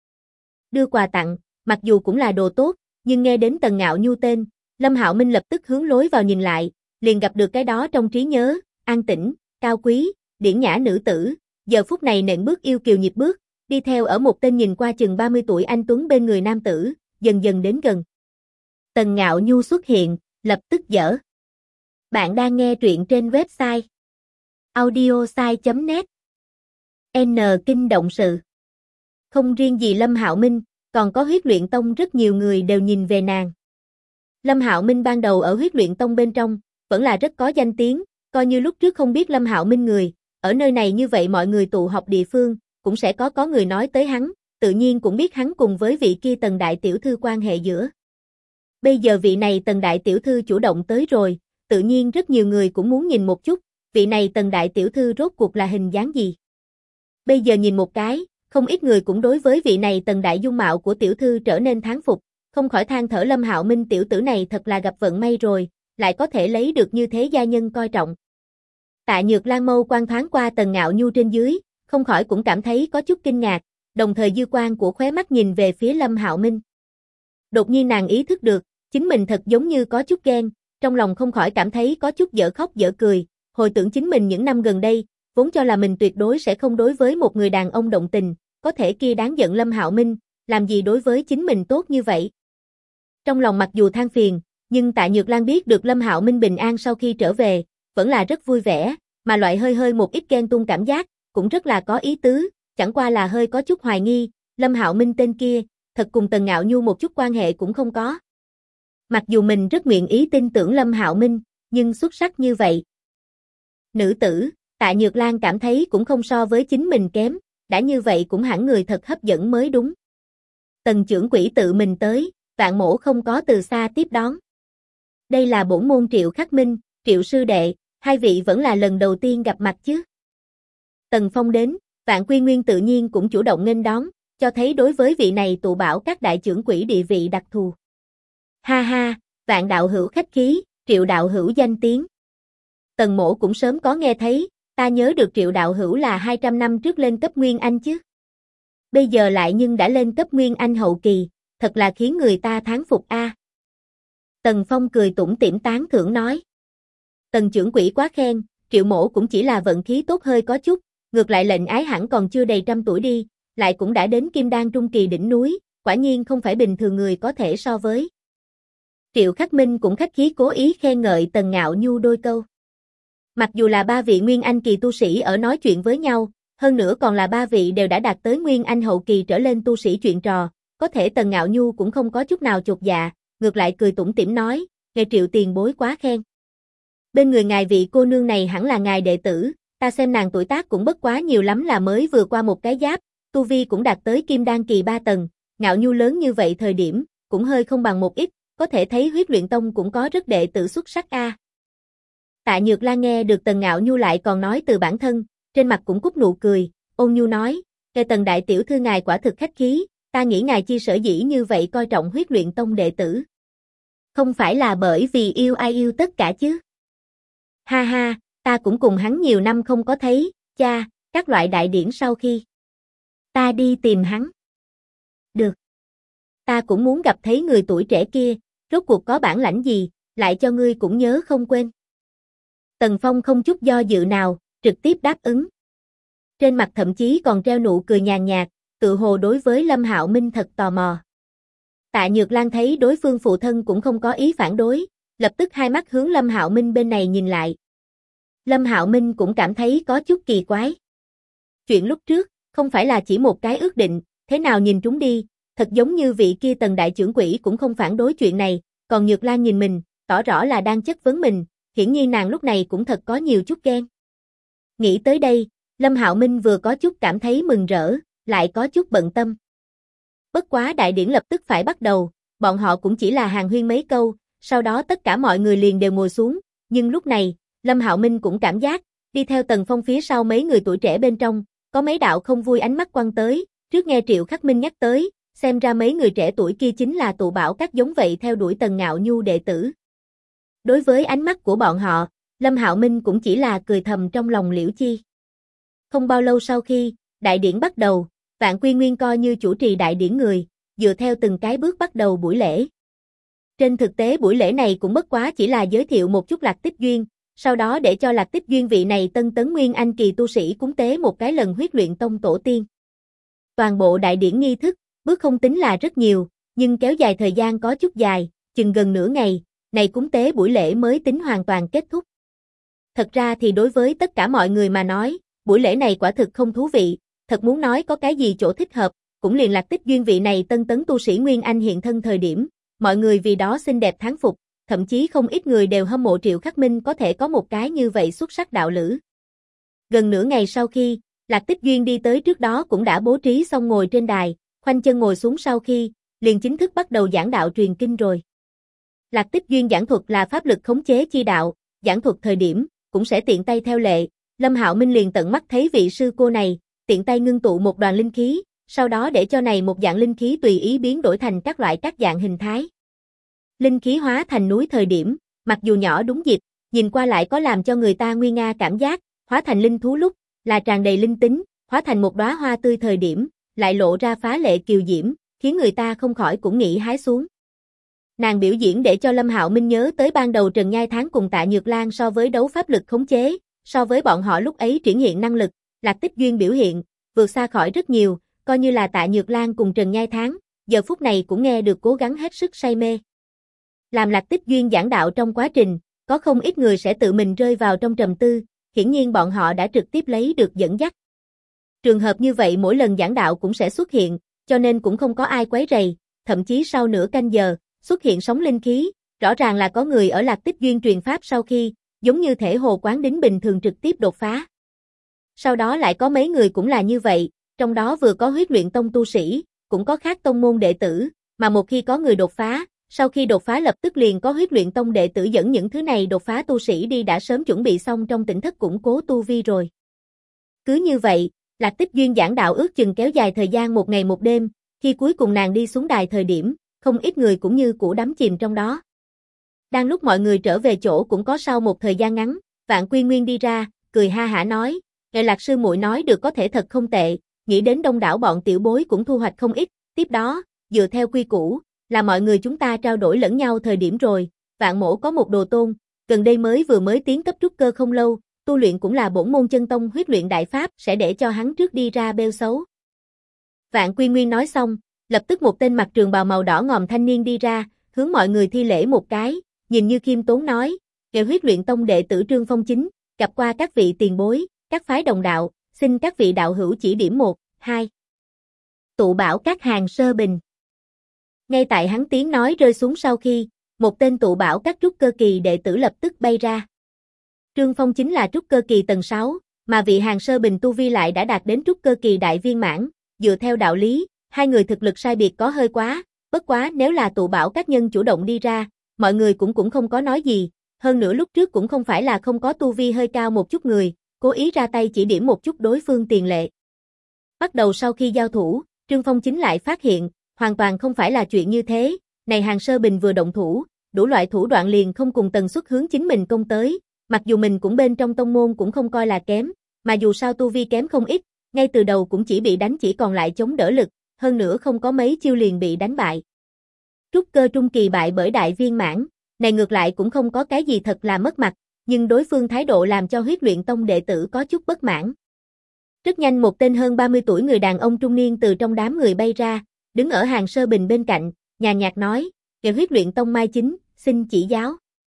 Đưa quà tặng, mặc dù cũng là đồ tốt, nhưng nghe đến Tần Ngạo Nhu tên, Lâm Hạo Minh lập tức hướng lối vào nhìn lại, liền gặp được cái đó trong trí nhớ, an tĩnh, cao quý, điển nhã nữ tử, giờ phút này nện bước yêu kiều nhịp bước, đi theo ở một tên nhìn qua chừng 30 tuổi anh tuấn bên người nam tử, dần dần đến gần. Tần Ngạo Nhu xuất hiện, lập tức dở. Bạn đang nghe truyện trên website audiosai.net. N kinh động sự. Không riêng gì Lâm Hạo Minh, còn có Huyết Luyện tông rất nhiều người đều nhìn về nàng. Lâm Hạo Minh ban đầu ở Huyết Luyện tông bên trong, vẫn là rất có danh tiếng, coi như lúc trước không biết Lâm Hạo Minh người, ở nơi này như vậy mọi người tụ họp địa phương, cũng sẽ có người nói tới hắn, tự nhiên cũng biết hắn cùng với vị kia Tần đại tiểu thư quan hệ giữa. Bây giờ vị này Tần đại tiểu thư chủ động tới rồi, tự nhiên rất nhiều người cũng muốn nhìn một chút, vị này Tần đại tiểu thư rốt cuộc là hình dáng gì. Bây giờ nhìn một cái, không ít người cũng đối với vị này Tần đại dung mạo của tiểu thư trở nên thán phục, không khỏi than thở Lâm Hạo Minh tiểu tử này thật là gặp vận may rồi, lại có thể lấy được như thế gia nhân coi trọng. Tạ Nhược Lan mâu quan thoáng qua Tần Ngạo Nhu trên dưới, không khỏi cũng cảm thấy có chút kinh ngạc, đồng thời dư quan của khóe mắt nhìn về phía Lâm Hạo Minh. Đột nhiên nàng ý thức được, chính mình thật giống như có chút ghen, trong lòng không khỏi cảm thấy có chút dở khóc dở cười, hồi tưởng chính mình những năm gần đây, vốn cho là mình tuyệt đối sẽ không đối với một người đàn ông động tình, có thể kia đáng giận Lâm Hạo Minh, làm gì đối với chính mình tốt như vậy. Trong lòng mặc dù than phiền, nhưng Tạ Nhược Lan biết được Lâm Hạo Minh bình an sau khi trở về, vẫn là rất vui vẻ, mà loại hơi một ít ghen tung cảm giác, cũng rất là có ý tứ, chẳng qua là hơi có chút hoài nghi, Lâm Hạo Minh tên kia, thật cùng Tần Ngạo Nhu một chút quan hệ cũng không có. Mặc dù mình rất nguyện ý tin tưởng Lâm Hạo Minh, nhưng xuất sắc như vậy. Nữ tử, Tạ Nhược Lan cảm thấy cũng không so với chính mình kém, đã như vậy cũng hẳn người thật hấp dẫn mới đúng. Tần trưởng quỹ tự mình tới, Vạn Mỗ không có từ xa tiếp đón. Đây là bổn môn Triệu Khắc Minh, Triệu sư đệ, hai vị vẫn là lần đầu tiên gặp mặt chứ. Tần Phong đến, Vạn Quy Nguyên tự nhiên cũng chủ động nghênh đón, cho thấy đối với vị này tụ bảo các đại trưởng quỹ địa vị đặc thù. Ha ha, Vạn đạo hữu khách khí, Triệu đạo hữu danh tiếng. Tần Mỗ cũng sớm có nghe thấy, ta nhớ được Triệu đạo hữu là 200 năm trước lên cấp Nguyên Anh chứ. Bây giờ lại nhưng đã lên cấp Nguyên Anh hậu kỳ, thật là khiến người ta thán phục a. Tần Phong cười tủm tỉm tán thưởng nói. Tần trưởng quỹ quá khen, Triệu Mỗ cũng chỉ là vận khí tốt hơi có chút, ngược lại lệnh ái hẳn còn chưa đầy 100 tuổi đi, lại cũng đã đến kim đan trung kỳ đỉnh núi, quả nhiên không phải bình thường người có thể so với. Triệu Khắc Minh cũng khách khí cố ý khen ngợi Tần Ngạo Nhu đôi câu. Mặc dù là 3 vị Nguyên Anh kỳ tu sĩ ở nói chuyện với nhau, hơn nữa còn là 3 vị đều đã đạt tới Nguyên Anh hậu kỳ trở lên tu sĩ chuyện trò, có thể Tần Ngạo Nhu cũng không có chút nào chột dạ, ngược lại cười tủm tỉm nói, nghe Triệu tiền bối quá khen. Bên người ngài vị cô nương này hẳn là ngài đệ tử, ta xem nàng tuổi tác cũng bất quá nhiều lắm là mới vừa qua một cái giáp, tu vi cũng đạt tới kim đan kỳ 3 tầng, Ngạo Nhu lớn như vậy thời điểm, cũng hơi không bằng một ít, có thể thấy Huyết Luyện Tông cũng có rất đệ tử xuất sắc a. Tạ Nhược Lan nghe được Tần Ngạo Nhu lại còn nói từ bản thân, trên mặt cũng cúc nụ cười, ôn nhu nói, nghe Tần đại tiểu thư ngài quả thực khách khí, ta nghĩ ngài chi sở dĩ như vậy coi trọng Huyết Luyện Tông đệ tử. Không phải là bởi vì yêu ai yêu tất cả chứ. Ha ha, ta cũng cùng hắn nhiều năm không có thấy, cha, các loại đại điển sau khi. Ta đi tìm hắn. Được. Ta cũng muốn gặp thấy người tuổi trẻ kia, rốt cuộc có bản lãnh gì, lại cho ngươi cũng nhớ không quên. Tần Phong không chút do dự nào, trực tiếp đáp ứng. Trên mặt thậm chí còn treo nụ cười nhàn nhạt, tự hồ đối với Lâm Hạo Minh thật tò mò. Tạ Nhược Lan thấy đối phương phụ thân cũng không có ý phản đối, lập tức hai mắt hướng Lâm Hạo Minh bên này nhìn lại. Lâm Hạo Minh cũng cảm thấy có chút kỳ quái. Chuyện lúc trước, không phải là chỉ một cái ước định, thế nào nhìn trúng đi, thật giống như vị kia Tần đại trưởng quỹ cũng không phản đối chuyện này, còn Nhược Lan nhìn mình, tỏ rõ là đang chất vấn mình, hiển nhiên nàng lúc này cũng thật có nhiều chút ghen. Nghĩ tới đây, Lâm Hạo Minh vừa có chút cảm thấy mừng rỡ, lại có chút bận tâm. Bất quá đại điển lập tức phải bắt đầu, bọn họ cũng chỉ là hàn huyên mấy câu, sau đó tất cả mọi người liền đều ngồi xuống, nhưng lúc này, Lâm Hạo Minh cũng cảm giác, đi theo Tần Phong phía sau mấy người tuổi trẻ bên trong, có mấy đạo không vui ánh mắt quăng tới, trước nghe Triệu Khắc Minh nhắc tới, xem ra mấy người trẻ tuổi kia chính là tụ bảo các giống vậy theo đuổi Tần Ngạo Nhu đệ tử. Đối với ánh mắt của bọn họ, Lâm Hạo Minh cũng chỉ là cười thầm trong lòng liễu chi. Không bao lâu sau khi, đại điển bắt đầu, Vạn Quy Nguyên coi như chủ trì đại điển người, dựa theo từng cái bước bắt đầu buổi lễ. Trên thực tế buổi lễ này cũng bất quá chỉ là giới thiệu một chút Lạc Tích Duyên, sau đó để cho Lạc Tích Duyên vị này tân tấn Nguyên Anh kỳ tu sĩ cúng tế một cái lần Huyết Luyện Tông tổ tiên. Toàn bộ đại điển nghi thức, bước không tính là rất nhiều, nhưng kéo dài thời gian có chút dài, chừng gần nửa ngày, này cúng tế buổi lễ mới tính hoàn toàn kết thúc. Thật ra thì đối với tất cả mọi người mà nói, buổi lễ này quả thực không thú vị, thật muốn nói có cái gì chỗ thích hợp, cũng liền Lạc Tích Duyên vị này tân tấn tu sĩ Nguyên Anh hiện thân thời điểm, mọi người vì đó xinh đẹp thán phục, thậm chí không ít người đều hâm mộ Triệu Khắc Minh có thể có một cái như vậy xuất sắc đạo lữ. Gần nửa ngày sau khi, Lạc Tích Duyên đi tới trước đó cũng đã bố trí xong ngồi trên đài, khoanh chân ngồi xuống sau khi, liền chính thức bắt đầu giảng đạo truyền kinh rồi. Lạc Tích Duyên giảng thuật là pháp lực khống chế chi đạo, giảng thuật thời điểm, cũng sẽ tiện tay theo lệ, Lâm Hạo Minh liền tận mắt thấy vị sư cô này, tiện tay ngưng tụ một đoàn linh khí, sau đó để cho này một dạng linh khí tùy ý biến đổi thành các loại các dạng hình thái. Linh khí hóa thành núi thời điểm, mặc dù nhỏ đúng dịp, nhìn qua lại có làm cho người ta nguy nga cảm giác, hóa thành linh thú lúc, là tràn đầy linh tính, hóa thành một đóa hoa tươi thời điểm, lại lộ ra phá lệ kiều diễm, khiến người ta không khỏi cũng nghĩ hái xuống. Nàng biểu diễn để cho Lâm Hạo Minh nhớ tới ban đầu Trần Nhai Tháng cùng Tạ Nhược Lan so với đấu pháp lực khống chế, so với bọn họ lúc ấy triển hiện năng lực, Lạc Tích Duyên biểu hiện, vượt xa khỏi rất nhiều, coi như là Tạ Nhược Lan cùng Trần Nhai Tháng, giờ phút này cũng nghe được cố gắng hết sức say mê. Làm Lạc Tích Duyên giảng đạo trong quá trình, có không ít người sẽ tự mình rơi vào trong trầm tư, hiển nhiên bọn họ đã trực tiếp lấy được dẫn dắt. Trường hợp như vậy mỗi lần giảng đạo cũng sẽ xuất hiện, cho nên cũng không có ai quấy rầy, thậm chí sau nửa canh giờ, xuất hiện sóng linh khí, rõ ràng là có người ở Lạc Tích Duyên truyền pháp sau khi, giống như thể hồ quán đính bình thường trực tiếp đột phá. Sau đó lại có mấy người cũng là như vậy, trong đó vừa có Huyết Luyện Tông tu sĩ, cũng có khác tông môn đệ tử, mà một khi có người đột phá, sau khi đột phá lập tức liền có Huyết Luyện Tông đệ tử dẫn những thứ này đột phá tu sĩ đi đã sớm chuẩn bị xong trong tỉnh thất củng cố tu vi rồi. Cứ như vậy, Lạc Tích Duyên giảng đạo ước chừng kéo dài thời gian một ngày một đêm, khi cuối cùng nàng đi xuống đài thời điểm, không ít người cũng như cũ đắm chìm trong đó. Đang lúc mọi người trở về chỗ cũng có sau một thời gian ngắn, Vạn Quy Nguyên đi ra, cười ha hả nói, nghe Lạc sư muội nói được có thể thật không tệ, nghĩ đến đông đảo bọn tiểu bối cũng thu hoạch không ít, tiếp đó, dựa theo quy củ, là mọi người chúng ta trao đổi lẫn nhau thời điểm rồi, Vạn mỗ có một đồ tôn, gần đây mới tiến cấp trúc cơ không lâu, tu luyện cũng là bổn môn chân tông huyết luyện đại pháp, sẽ để cho hắn trước đi ra bêu xấu. Vạn Quy Nguyên nói xong, lập tức một tên mặc trường bào màu đỏ ngòm thanh niên đi ra, hướng mọi người thi lễ một cái, nhìn như khiêm tốn nói, "Kẻ huyết luyện tông đệ tử Trương Phong Chính, gặp qua các vị tiền bối, các phái đồng đạo, xin các vị đạo hữu chỉ điểm 1, 2. Tụ bảo các hàng sơ bình." Ngay tại hắn tiếng nói rơi xuống sau khi, một tên tụ bảo các trúc cơ kỳ đệ tử lập tức bay ra. Trương Phong Chính là trúc cơ kỳ tầng 6, mà vị hàng sơ bình tu vi lại đã đạt đến trúc cơ kỳ đại viên mãn, dựa theo đạo lý, hai người thực lực sai biệt có hơi quá, bất quá nếu là tụ bảo các nhân chủ động đi ra, mọi người cũng không có nói gì, hơn nữa lúc trước cũng không phải là không có tu vi hơi cao một chút người, cố ý ra tay chỉ điểm một chút đối phương tiền lệ. Bắt đầu sau khi giao thủ, Trương Phong Chính lại phát hiện, hoàn toàn không phải là chuyện như thế, này hàng sơ bình vừa động thủ, đủ loại thủ đoạn liền không cùng tần suất hướng chính mình công tới, mặc dù mình cũng bên trong tông môn cũng không coi là kém, mà dù sao tu vi kém không ít, ngay từ đầu cũng chỉ bị đánh chỉ còn lại chống đỡ lực, hơn nữa không có mấy chiêu liền bị đánh bại. Trúc cơ trung kỳ bại bởi đại viên mãn, này ngược lại cũng không có cái gì thật là mất mặt, nhưng đối phương thái độ làm cho huyết luyện tông đệ tử có chút bất mãn. Rất nhanh một tên hơn 30 tuổi người đàn ông trung niên từ trong đám người bay ra, đứng ở hàng sơ bình bên cạnh, nhàn nhạt nói, "Kẻ huyết luyện tông Mai Chính, xin chỉ giáo."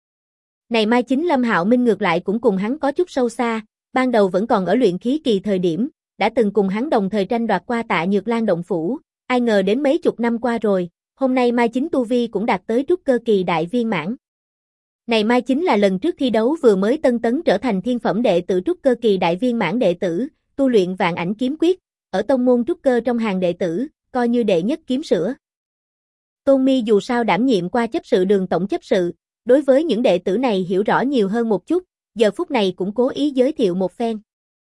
Này Mai Chính Lâm Hạo Minh ngược lại cũng cùng hắn có chút sâu xa, ban đầu vẫn còn ở luyện khí kỳ thời điểm, đã từng cùng hắn đồng thời tranh đoạt qua Tạ Nhược Lan động phủ, ai ngờ đến mấy chục năm qua rồi, hôm nay Mai Chính tu vi cũng đạt tới trúc cơ kỳ đại viên mãn. Này Mai Chính là lần trước thi đấu vừa mới tân tấn trở thành thiên phẩm đệ tử trúc cơ kỳ đại viên mãn đệ tử, tu luyện Vạn Ảnh kiếm quyết, ở tông môn trúc cơ trong hàng đệ tử, coi như đệ nhất kiếm sữa. Tôn Mi dù sao đảm nhiệm qua chấp sự đường tổng chấp sự, đối với những đệ tử này hiểu rõ nhiều hơn một chút, giờ phút này cũng cố ý giới thiệu một phen.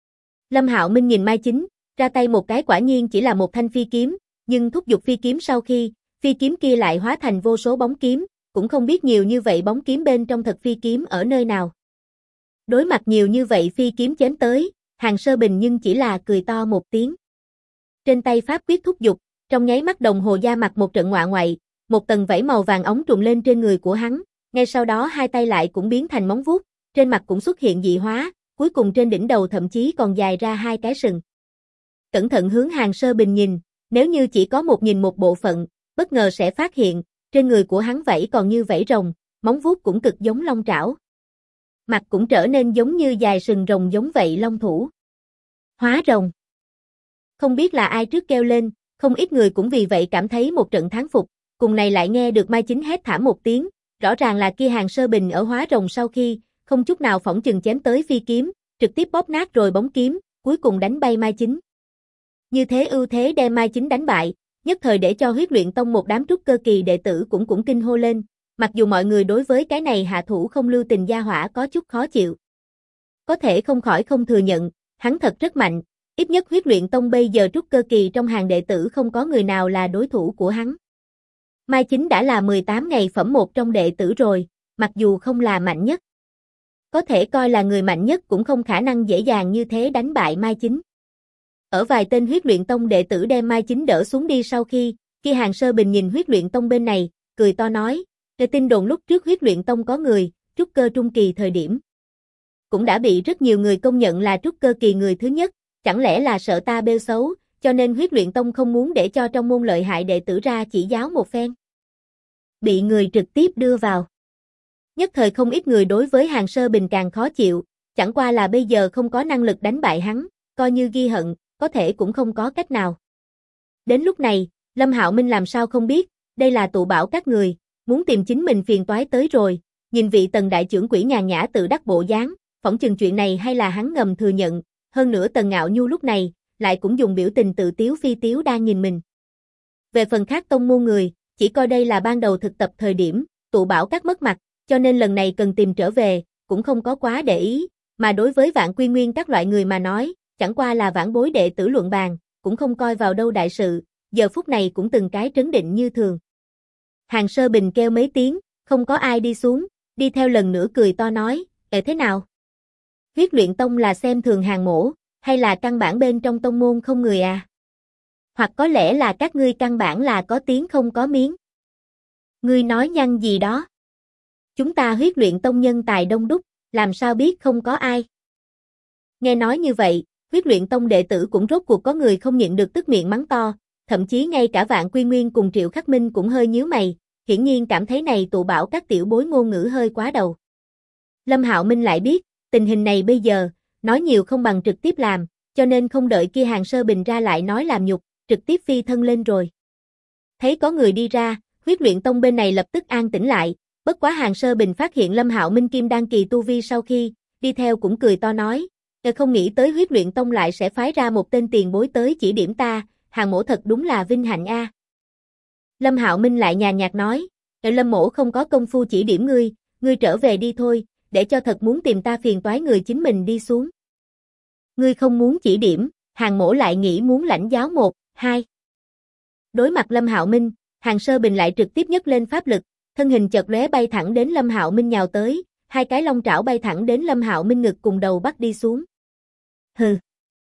Lâm Hạo Minh nhìn Mai Chính, ra tay một cái quả nhiên chỉ là một thanh phi kiếm, nhưng thúc giục phi kiếm sau khi, phi kiếm kia lại hóa thành vô số bóng kiếm, cũng không biết nhiều như vậy bóng kiếm bên trong thật phi kiếm ở nơi nào. Đối mặt nhiều như vậy phi kiếm chém tới, hàng sơ bình nhưng chỉ là cười to một tiếng. Trên tay pháp quyết thúc giục, trong nháy mắt đồng hồ da mặt một trận ngoạ ngoại, một tầng vảy màu vàng óng trùm lên trên người của hắn, ngay sau đó hai tay lại cũng biến thành móng vuốt, trên mặt cũng xuất hiện dị hóa, cuối cùng trên đỉnh đầu thậm chí còn dài ra hai cái sừng. Cẩn thận hướng hàng sơ bình nhìn, nếu như chỉ có nhìn một bộ phận, bất ngờ sẽ phát hiện, trên người của hắn vảy còn như vảy rồng, móng vuốt cũng cực giống long trảo. Mặt cũng trở nên giống như dài sừng rồng giống vậy long thủ. Hóa rồng. Không biết là ai trước kêu lên, không ít người cũng vì vậy cảm thấy một trận thán phục, cùng này lại nghe được Mai Chính hét thảm một tiếng, rõ ràng là kia hàng sơ bình ở hóa rồng sau khi, không chút nào phỏng chừng chém tới phi kiếm, trực tiếp bóp nát rồi bóng kiếm, cuối cùng đánh bay Mai Chính. Như thế ưu thế đem Mai Chính đánh bại, nhất thời để cho huyết luyện tông một đám trúc cơ kỳ đệ tử cũng kinh hô lên, mặc dù mọi người đối với cái này hạ thủ không lưu tình gia hỏa có chút khó chịu. Có thể không khỏi không thừa nhận, hắn thật rất mạnh, ít nhất huyết luyện tông bây giờ trúc cơ kỳ trong hàng đệ tử không có người nào là đối thủ của hắn. Mai Chính đã là 18 ngày phẩm một trong đệ tử rồi, mặc dù không là mạnh nhất. Có thể coi là người mạnh nhất cũng không khả năng dễ dàng như thế đánh bại Mai Chính. Ở vài tên huyết luyện tông đệ tử đem Mai Chính đỡ xuống đi sau khi, khi hàng sơ bình nhìn huyết luyện tông bên này, cười to nói, "Cái tin đồn lúc trước huyết luyện tông có người, trúc cơ trung kỳ thời điểm. Cũng đã bị rất nhiều người công nhận là trúc cơ kỳ người thứ nhất, chẳng lẽ là sợ ta bêu xấu, cho nên huyết luyện tông không muốn để cho trong môn lợi hại đệ tử ra chỉ giáo một phen." Bị người trực tiếp đưa vào. Nhất thời không ít người đối với hàng sơ bình càng khó chịu, chẳng qua là bây giờ không có năng lực đánh bại hắn, coi như ghi hận, có thể cũng không có cách nào. Đến lúc này, Lâm Hạo Minh làm sao không biết, đây là tụ bảo các người, muốn tìm chính mình phiền toái tới rồi, nhìn vị Tần đại trưởng quỹ nhàn nhã tự đắc bộ dáng, phỏng chừng chuyện này hay là hắn ngầm thừa nhận, hơn nữa Tần Ngạo Nhu lúc này, lại cũng dùng biểu tình tự tiếu phi tiếu đang nhìn mình. Về phần khác tông môn người, chỉ coi đây là ban đầu thực tập thời điểm, tụ bảo các mất mặt, cho nên lần này cần tìm trở về, cũng không có quá để ý, mà đối với Vạn Quy Nguyên các loại người mà nói, chẳng qua là vãn bối đệ tử luận bàn, cũng không coi vào đâu đại sự, giờ phút này cũng từng cái trấn định như thường. Hàng sơ bình kêu mấy tiếng, không có ai đi xuống, đi theo lần nữa cười to nói, thế nào? Huyết luyện tông là xem thường hàng mổ, hay là căn bản bên trong tông môn không người à? Hoặc có lẽ là các ngươi căn bản là có tiếng không có miếng. Ngươi nói nhăng gì đó? Chúng ta huyết luyện tông nhân tài đông đúc, làm sao biết không có ai? Nghe nói như vậy, huyết luyện tông đệ tử cũng rốt cuộc có người không nhịn được tức miệng mắng to, thậm chí ngay cả Vạn Quy Nguyên cùng Triệu Khắc Minh cũng hơi nhíu mày, hiển nhiên cảm thấy này tụ bảo các tiểu bối ngôn ngữ hơi quá đầu. Lâm Hạo Minh lại biết, tình hình này bây giờ, nói nhiều không bằng trực tiếp làm, cho nên không đợi kia Hàng Sơ Bình ra lại nói làm nhục, trực tiếp phi thân lên rồi. Thấy có người đi ra, huyết luyện tông bên này lập tức an tĩnh lại, bất quá Hàng Sơ Bình phát hiện Lâm Hạo Minh kim đan kỳ tu vi sau khi, đi theo cũng cười to nói, không nghĩ tới huyết luyện tông lại sẽ phái ra một tên tiền bối tới chỉ điểm ta, Hàng mỗ thật đúng là vinh hạnh a. Lâm Hạo Minh lại nhàn nhạt nói, Lâm mỗ không có công phu chỉ điểm ngươi trở về đi thôi, để cho thật muốn tìm ta phiền toái người chính mình đi xuống. Ngươi không muốn chỉ điểm, Hàng mỗ lại nghĩ muốn lãnh giáo 1, 2. Đối mặt Lâm Hạo Minh, Hàng Sơ Bình lại trực tiếp nhấc lên pháp lực, thân hình chợt lóe bay thẳng đến Lâm Hạo Minh nhào tới, hai cái long trảo bay thẳng đến Lâm Hạo Minh ngực cùng đầu bắt đi xuống. Hừ.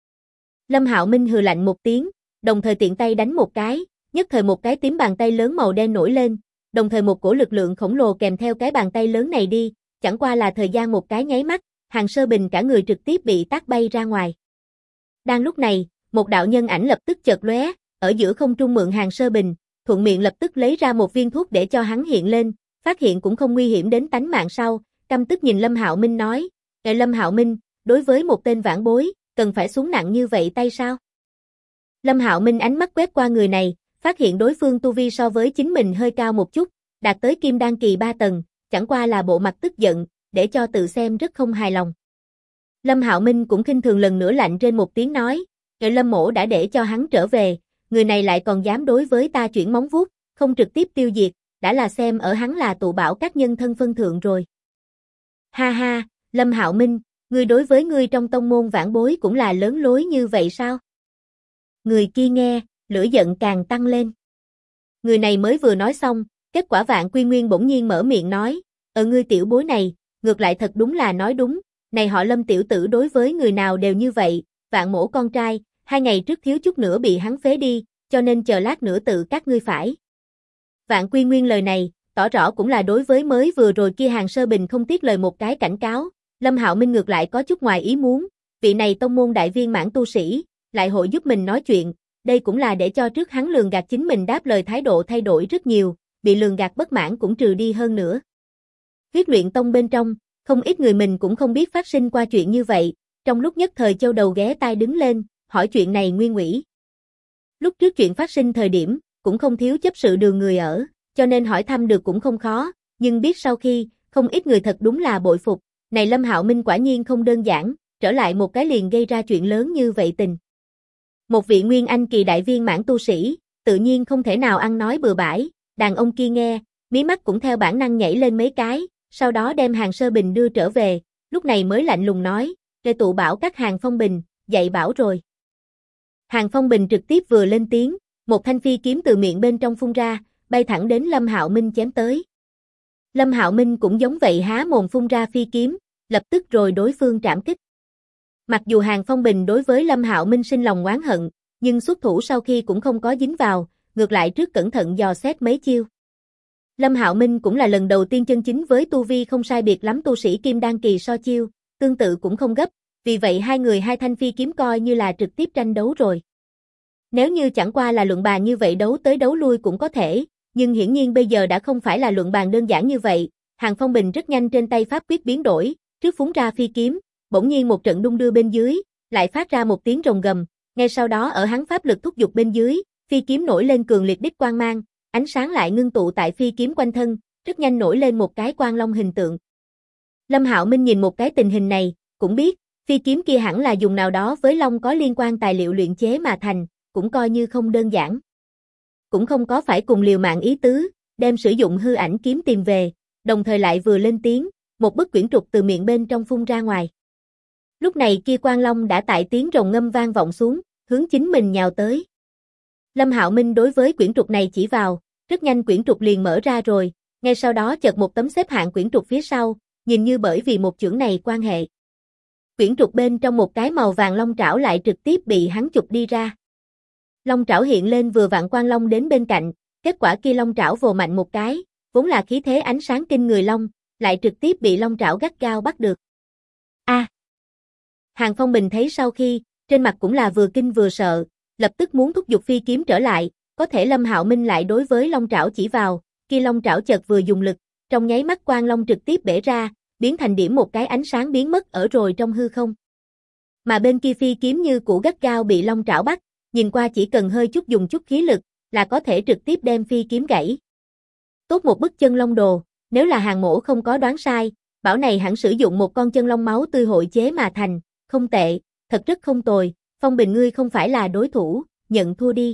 Lâm Hạo Minh hừ lạnh một tiếng, đồng thời tiện tay đánh một cái, nhất thời một cái tím bàn tay lớn màu đen nổi lên, đồng thời một cổ lực lượng khổng lồ kèm theo cái bàn tay lớn này đi, chẳng qua là thời gian một cái nháy mắt, Hàng Sơ Bình cả người trực tiếp bị tát bay ra ngoài. Đang lúc này, một đạo nhân ảnh lập tức chợt lóe, ở giữa không trung mượn Hàng Sơ Bình, thuận miệng lập tức lấy ra một viên thuốc để cho hắn hiện lên, phát hiện cũng không nguy hiểm đến tánh mạng sau, căm tức nhìn Lâm Hạo Minh nói, Lâm Hạo Minh, đối với một tên vãn bối, cần phải xuống nặng như vậy tay sao? Lâm Hạo Minh ánh mắt quét qua người này, phát hiện đối phương tu vi so với chính mình hơi cao một chút, đạt tới kim đan kỳ 3 tầng, chẳng qua là bộ mặt tức giận, để cho tự xem rất không hài lòng. Lâm Hạo Minh cũng khinh thường lần nữa lạnh trên một tiếng nói, Lâm mỗ đã để cho hắn trở về, người này lại còn dám đối với ta chuyển móng vuốt, không trực tiếp tiêu diệt, đã là xem ở hắn là tụ bảo các nhân thân phân thượng rồi. Ha ha, Lâm Hạo Minh, ngươi đối với ngươi trong tông môn vãn bối cũng là lớn lối như vậy sao? Người kia nghe, lửa giận càng tăng lên. Người này mới vừa nói xong, kết quả Vạn Quy Nguyên bỗng nhiên mở miệng nói, ngươi tiểu bối này, ngược lại thật đúng là nói đúng, này họ Lâm tiểu tử đối với người nào đều như vậy, Vạn mỗ con trai, 2 ngày trước thiếu chút nữa bị hắn phế đi, cho nên chờ lát nữa tự các ngươi phải. Vạn Quy Nguyên lời này, tỏ rõ cũng là đối với mới vừa rồi kia Hàng Sơ Bình không tiếc lời một cái cảnh cáo, Lâm Hạo Minh ngược lại có chút ngoài ý muốn, vị này tông môn đại viên mãn tu sĩ, lại hội giúp mình nói chuyện, đây cũng là để cho trước hắn lường gạt chính mình đáp lời thái độ thay đổi rất nhiều, bị lường gạt bất mãn cũng trừ đi hơn nữa. Huyết luyện tông bên trong, không ít người mình cũng không biết phát sinh qua chuyện như vậy, trong lúc nhất thời châu đầu ghé tai đứng lên, hỏi chuyện này nguyên ủy. Lúc trước chuyện phát sinh thời điểm, cũng không thiếu chấp sự đường người ở, cho nên hỏi thăm được cũng không khó, nhưng biết sau khi, không ít người thật đúng là bội phục, này Lâm Hạo Minh quả nhiên không đơn giản, trở lại một cái liền gây ra chuyện lớn như vậy tình. Một vị nguyên anh kỳ đại viên mãn tu sĩ, tự nhiên không thể nào ăn nói bừa bãi, đàn ông kia nghe, mí mắt cũng theo bản năng nhảy lên mấy cái, sau đó đem Hàng Sơ Bình đưa trở về, lúc này mới lạnh lùng nói, để tụ bảo các Hàng Phong Bình, dạy bảo rồi. Hàng Phong Bình trực tiếp vừa lên tiếng, một thanh phi kiếm từ miệng bên trong phun ra, bay thẳng đến Lâm Hạo Minh chém tới. Lâm Hạo Minh cũng giống vậy há mồm phun ra phi kiếm, lập tức rồi đối phương trảm kích. Mặc dù Hàng Phong Bình đối với Lâm Hạo Minh sinh lòng oán hận, nhưng xuất thủ sau khi cũng không có dính vào, ngược lại trước cẩn thận dò xét mấy chiêu. Lâm Hạo Minh cũng là lần đầu tiên chân chính với tu vi không sai biệt lắm tu sĩ kim đan kỳ so chiêu, tương tự cũng không gấp, vì vậy hai người hai thanh phi kiếm coi như là trực tiếp tranh đấu rồi. Nếu như chẳng qua là luận bàn như vậy đấu tới đấu lui cũng có thể, nhưng hiển nhiên bây giờ đã không phải là luận bàn đơn giản như vậy, Hàng Phong Bình rất nhanh trên tay pháp quyết biến đổi, trước phúng ra phi kiếm, bỗng nhiên một trận đung đưa bên dưới, lại phát ra một tiếng rồng gầm, ngay sau đó ở hắn pháp lực thúc giục bên dưới, phi kiếm nổi lên cường liệt đích quang mang, ánh sáng lại ngưng tụ tại phi kiếm quanh thân, rất nhanh nổi lên một cái quang long hình tượng. Lâm Hạo Minh nhìn một cái tình hình này, cũng biết, phi kiếm kia hẳn là dùng nào đó với long có liên quan tài liệu luyện chế mà thành, cũng coi như không đơn giản. Cũng không có phải cùng liều mạng ý tứ, đem sử dụng hư ảnh kiếm tìm về, đồng thời lại vừa lên tiếng, một bức quyển trục từ miệng bên trong phun ra ngoài. Lúc này kia quang long đã tại tiếng rồng ngâm vang vọng xuống, hướng chính mình nhào tới. Lâm Hạo Minh đối với quyển trục này chỉ vào, rất nhanh quyển trục liền mở ra rồi, ngay sau đó chợt một tấm xếp hạng quyển trục phía sau, nhìn như bởi vì một chưởng này quan hệ. Quyển trục bên trong một cái màu vàng long trảo lại trực tiếp bị hắn chụp đi ra. Long trảo hiện lên vừa vặn quang long đến bên cạnh, kết quả kia long trảo vồ mạnh một cái, vốn là khí thế ánh sáng kinh người long, lại trực tiếp bị long trảo gắt gao bắt được. A! Hàng Phong Bình thấy sau khi, trên mặt cũng là vừa kinh vừa sợ, lập tức muốn thúc giục phi kiếm trở lại, có thể Lâm Hạo Minh lại đối với long trảo chỉ vào, kia long trảo chợt vừa dùng lực, trong nháy mắt quang long trực tiếp bể ra, biến thành điểm một cái ánh sáng biến mất ở rồi trong hư không. Mà bên kia phi kiếm như cũ gắt gao bị long trảo bắt, nhìn qua chỉ cần hơi chút dùng chút khí lực, là có thể trực tiếp đem phi kiếm gãy. Tốt một bức chân long đồ, nếu là Hàng Mỗ không có đoán sai, bảo này hẳn sử dụng một con chân long máu tươi hội chế mà thành, không tệ, thật rất không tồi, Phong Bình ngươi không phải là đối thủ, nhận thua đi.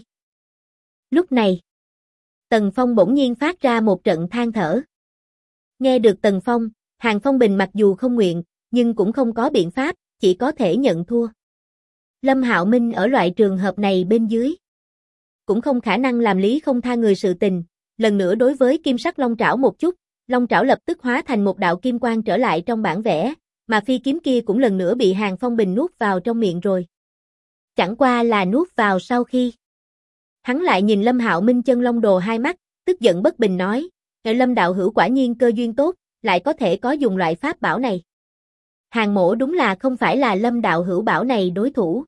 Lúc này, Tần Phong bỗng nhiên phát ra một trận than thở. Nghe được Tần Phong, Hàng Phong Bình mặc dù không nguyện, nhưng cũng không có biện pháp, chỉ có thể nhận thua. Lâm Hạo Minh ở loại trường hợp này bên dưới, cũng không khả năng làm lý không tha người sự tình, lần nữa đối với kim sắc long trảo một chút, long trảo lập tức hóa thành một đạo kim quang trở lại trong bản vẽ, mà phi kiếm kia cũng lần nữa bị Hàng Phong Bình nuốt vào trong miệng rồi. Chẳng qua là nuốt vào sau khi hắn lại nhìn Lâm Hạo Minh chân long đồ hai mắt, tức giận bất bình nói, Lâm đạo hữu quả nhiên cơ duyên tốt, lại có thể có dùng loại pháp bảo này. Hàng Mỗ đúng là không phải là Lâm đạo hữu bảo này đối thủ.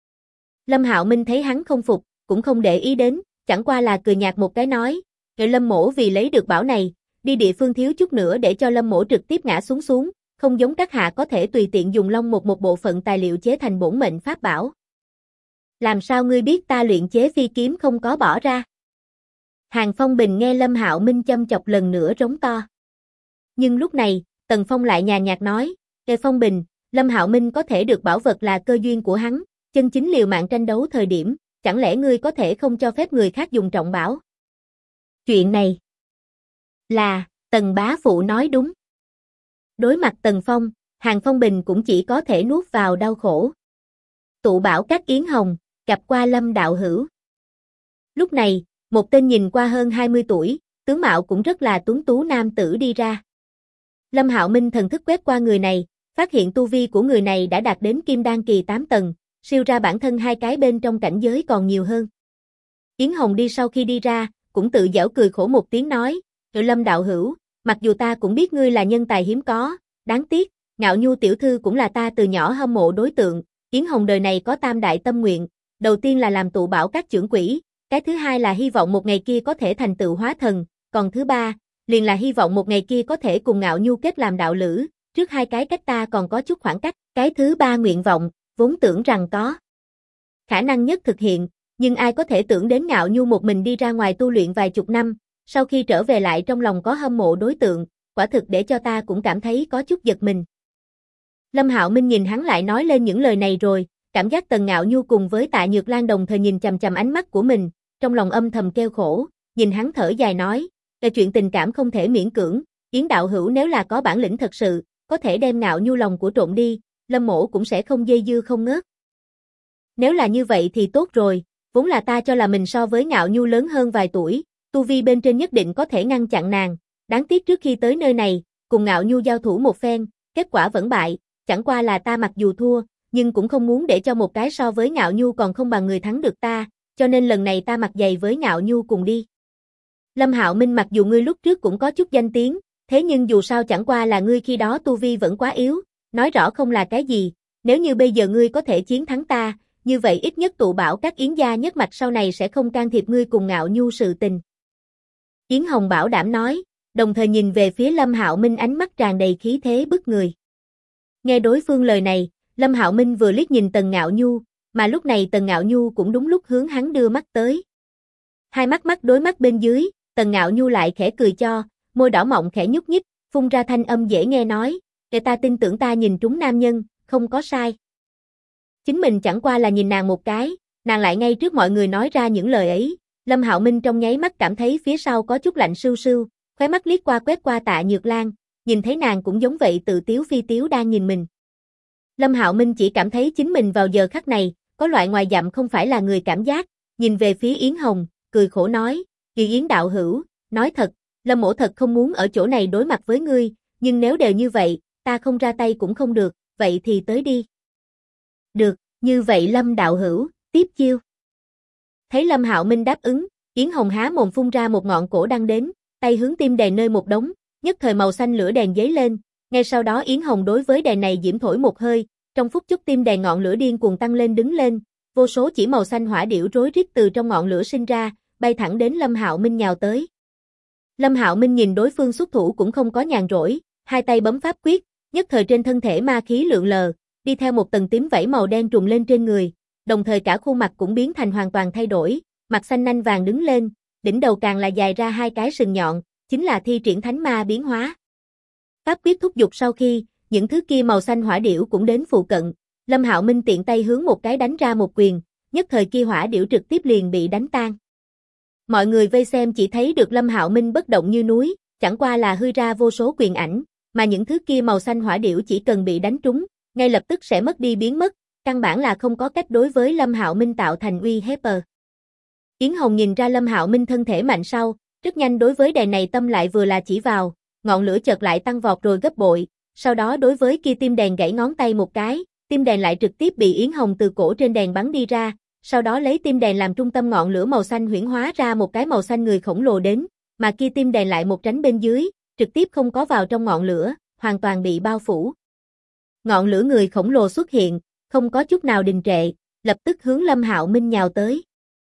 Lâm Hạo Minh thấy hắn không phục, cũng không để ý đến, chẳng qua là cười nhạt một cái nói, Lâm mỗ vì lấy được bảo này, đi địa phương thiếu chút nữa để cho Lâm mỗ trực tiếp ngã xuống, không giống các hạ có thể tùy tiện dùng long một bộ phận tài liệu chế thành bổn mệnh pháp bảo. Làm sao ngươi biết ta luyện chế phi kiếm không có bỏ ra? Hàng Phong Bình nghe Lâm Hạo Minh châm chọc lần nữa rống to. Nhưng lúc này, Tần Phong lại nhàn nhạt nói, Phong Bình, Lâm Hạo Minh có thể được bảo vật là cơ duyên của hắn, chân chính liều mạng tranh đấu thời điểm, chẳng lẽ ngươi có thể không cho phép người khác dùng trọng bảo? Chuyện này là, Tần bá phụ nói đúng. Đối mặt Tần Phong, Hàng Phong Bình cũng chỉ có thể nuốt vào đau khổ. Tụ bảo các Yến Hồng, gặp qua Lâm đạo hữu. Lúc này, một tên nhìn qua hơn 20 tuổi, tướng mạo cũng rất là tuấn tú nam tử đi ra. Lâm Hạo Minh thần thức quét qua người này, phát hiện tu vi của người này đã đạt đến Kim Đan kỳ 8 tầng, siêu ra bản thân hai cái bên trong cảnh giới còn nhiều hơn. Yến Hồng đi sau khi đi ra, cũng tự giễu cười khổ một tiếng nói, Lâm đạo hữu, mặc dù ta cũng biết ngươi là nhân tài hiếm có, đáng tiếc, Ngạo Nhu tiểu thư cũng là ta từ nhỏ hâm mộ đối tượng, Yến Hồng đời này có tam đại tâm nguyện, đầu tiên là làm tụ bảo các trưởng quỹ, cái thứ hai là hy vọng một ngày kia có thể thành tựu hóa thần, còn thứ ba, liền là hy vọng một ngày kia có thể cùng Ngạo Nhu kết làm đạo lữ, trước hai cái cách ta còn có chút khoảng cách, cái thứ ba nguyện vọng, vốn tưởng rằng có khả năng nhất thực hiện, nhưng ai có thể tưởng đến Ngạo Nhu một mình đi ra ngoài tu luyện vài chục năm, sau khi trở về lại trong lòng có hâm mộ đối tượng, quả thực để cho ta cũng cảm thấy có chút giật mình. Lâm Hạo Minh nhìn hắn lại nói lên những lời này rồi, cảm giác Tần Ngạo Nhu cùng với Tạ Nhược Lan đồng thời nhìn chằm chằm ánh mắt của mình, trong lòng âm thầm kêu khổ, nhìn hắn thở dài nói, là chuyện tình cảm không thể miễn cưỡng, Yến đạo hữu nếu là có bản lĩnh thật sự, có thể đem Ngạo Nhu lòng của trộn đi, Lâm mỗ cũng sẽ không dây dưa không ngớt. Nếu là như vậy thì tốt rồi, vốn là ta cho là mình so với Ngạo Nhu lớn hơn vài tuổi, tu vi bên trên nhất định có thể ngăn chặn nàng, đáng tiếc trước khi tới nơi này, cùng Ngạo Nhu giao thủ một phen, kết quả vẫn bại, chẳng qua là ta mặc dù thua, nhưng cũng không muốn để cho một cái so với Ngạo Nhu còn không bằng người thắng được ta, cho nên lần này ta mặc giày với Ngạo Nhu cùng đi. Lâm Hạo Minh mặc dù ngươi lúc trước cũng có chút danh tiếng, thế nhưng dù sao chẳng qua là ngươi khi đó tu vi vẫn quá yếu, nói rõ không là cái gì, nếu như bây giờ ngươi có thể chiến thắng ta, như vậy ít nhất tụ bảo các Yến gia nhất mạch sau này sẽ không can thiệp ngươi cùng Ngạo Nhu sự tình. Yến Hồng bảo đảm nói, đồng thời nhìn về phía Lâm Hạo Minh ánh mắt tràn đầy khí thế bức người. Nghe đối phương lời này, Lâm Hạo Minh vừa liếc nhìn Tần Ngạo Nhu, mà lúc này Tần Ngạo Nhu cũng đúng lúc hướng hắn đưa mắt tới. Hai mắt đối mắt bên dưới, Tần Ngạo Nhu lại khẽ cười cho, môi đỏ mọng khẽ nhúc nhích, phun ra thanh âm dễ nghe nói, để ta tin tưởng ta nhìn trúng nam nhân, không có sai. Chính mình chẳng qua là nhìn nàng một cái, nàng lại ngay trước mọi người nói ra những lời ấy, Lâm Hạo Minh trong nháy mắt cảm thấy phía sau có chút lạnh sưu sưu, khóe mắt liếc qua quét qua Tạ Nhược Lan, nhìn thấy nàng cũng giống vậy tự tiếu phi tiếu đang nhìn mình. Lâm Hạo Minh chỉ cảm thấy chính mình vào giờ khắc này, có loại ngoài dặm không phải là người cảm giác, nhìn về phía Yến Hồng, cười khổ nói, Kỳ Yến đạo hữu, nói thật, Lâm mỗ thật không muốn ở chỗ này đối mặt với ngươi, nhưng nếu đều như vậy, ta không ra tay cũng không được, vậy thì tới đi. Được, như vậy Lâm đạo hữu, tiếp chiêu. Thấy Lâm Hạo Minh đáp ứng, Yến Hồng há mồm phun ra một ngọn cổ đăng đến, tay hướng tim đèn nơi một đống, nhất thời màu xanh lửa đèn giấy lên, ngay sau đó Yến Hồng đối với đèn này diễm thổi một hơi, Trong phút chốc tim đèn ngọn lửa điên cuồng tăng lên đứng lên, vô số chỉ màu xanh hỏa điểu rối rít từ trong ngọn lửa sinh ra, bay thẳng đến Lâm Hạo Minh nhào tới. Lâm Hạo Minh nhìn đối phương xuất thủ cũng không có nhàn rỗi, hai tay bấm pháp quyết, nhất thời trên thân thể ma khí lượn lờ, đi theo một tầng tím vảy màu đen trùm lên trên người, đồng thời cả khuôn mặt cũng biến thành hoàn toàn thay đổi, mặt xanh nanh vàng đứng lên, đỉnh đầu càng là dài ra hai cái sừng nhọn, chính là thi triển thánh ma biến hóa. Pháp quyết thúc giục sau khi, những thứ kia màu xanh hỏa điểu cũng đến phụ cận, Lâm Hạo Minh tiện tay hướng một cái đánh ra một quyền, nhất thời kia hỏa điểu trực tiếp liền bị đánh tan. Mọi người vây xem chỉ thấy được Lâm Hạo Minh bất động như núi, chẳng qua là hư ra vô số quyền ảnh, mà những thứ kia màu xanh hỏa điểu chỉ cần bị đánh trúng, ngay lập tức sẽ mất đi biến mất, căn bản là không có cách đối với Lâm Hạo Minh tạo thành uy hiếp. Yến Hồng nhìn ra Lâm Hạo Minh thân thể mạnh sau, rất nhanh đối với đèn này tâm lại vừa là chỉ vào, ngọn lửa chợt lại tăng vọt rồi gấp bội, sau đó đối với kia tim đèn gãy ngón tay một cái, tim đèn lại trực tiếp bị Yến Hồng từ cổ trên đèn bắn đi ra, sau đó lấy tim đèn làm trung tâm ngọn lửa màu xanh huyễn hóa ra một cái màu xanh người khổng lồ đến, mà kia tim đèn lại một tránh bên dưới, trực tiếp không có vào trong ngọn lửa, hoàn toàn bị bao phủ. Ngọn lửa người khổng lồ xuất hiện, không có chút nào đình trệ, lập tức hướng Lâm Hạo Minh nhào tới.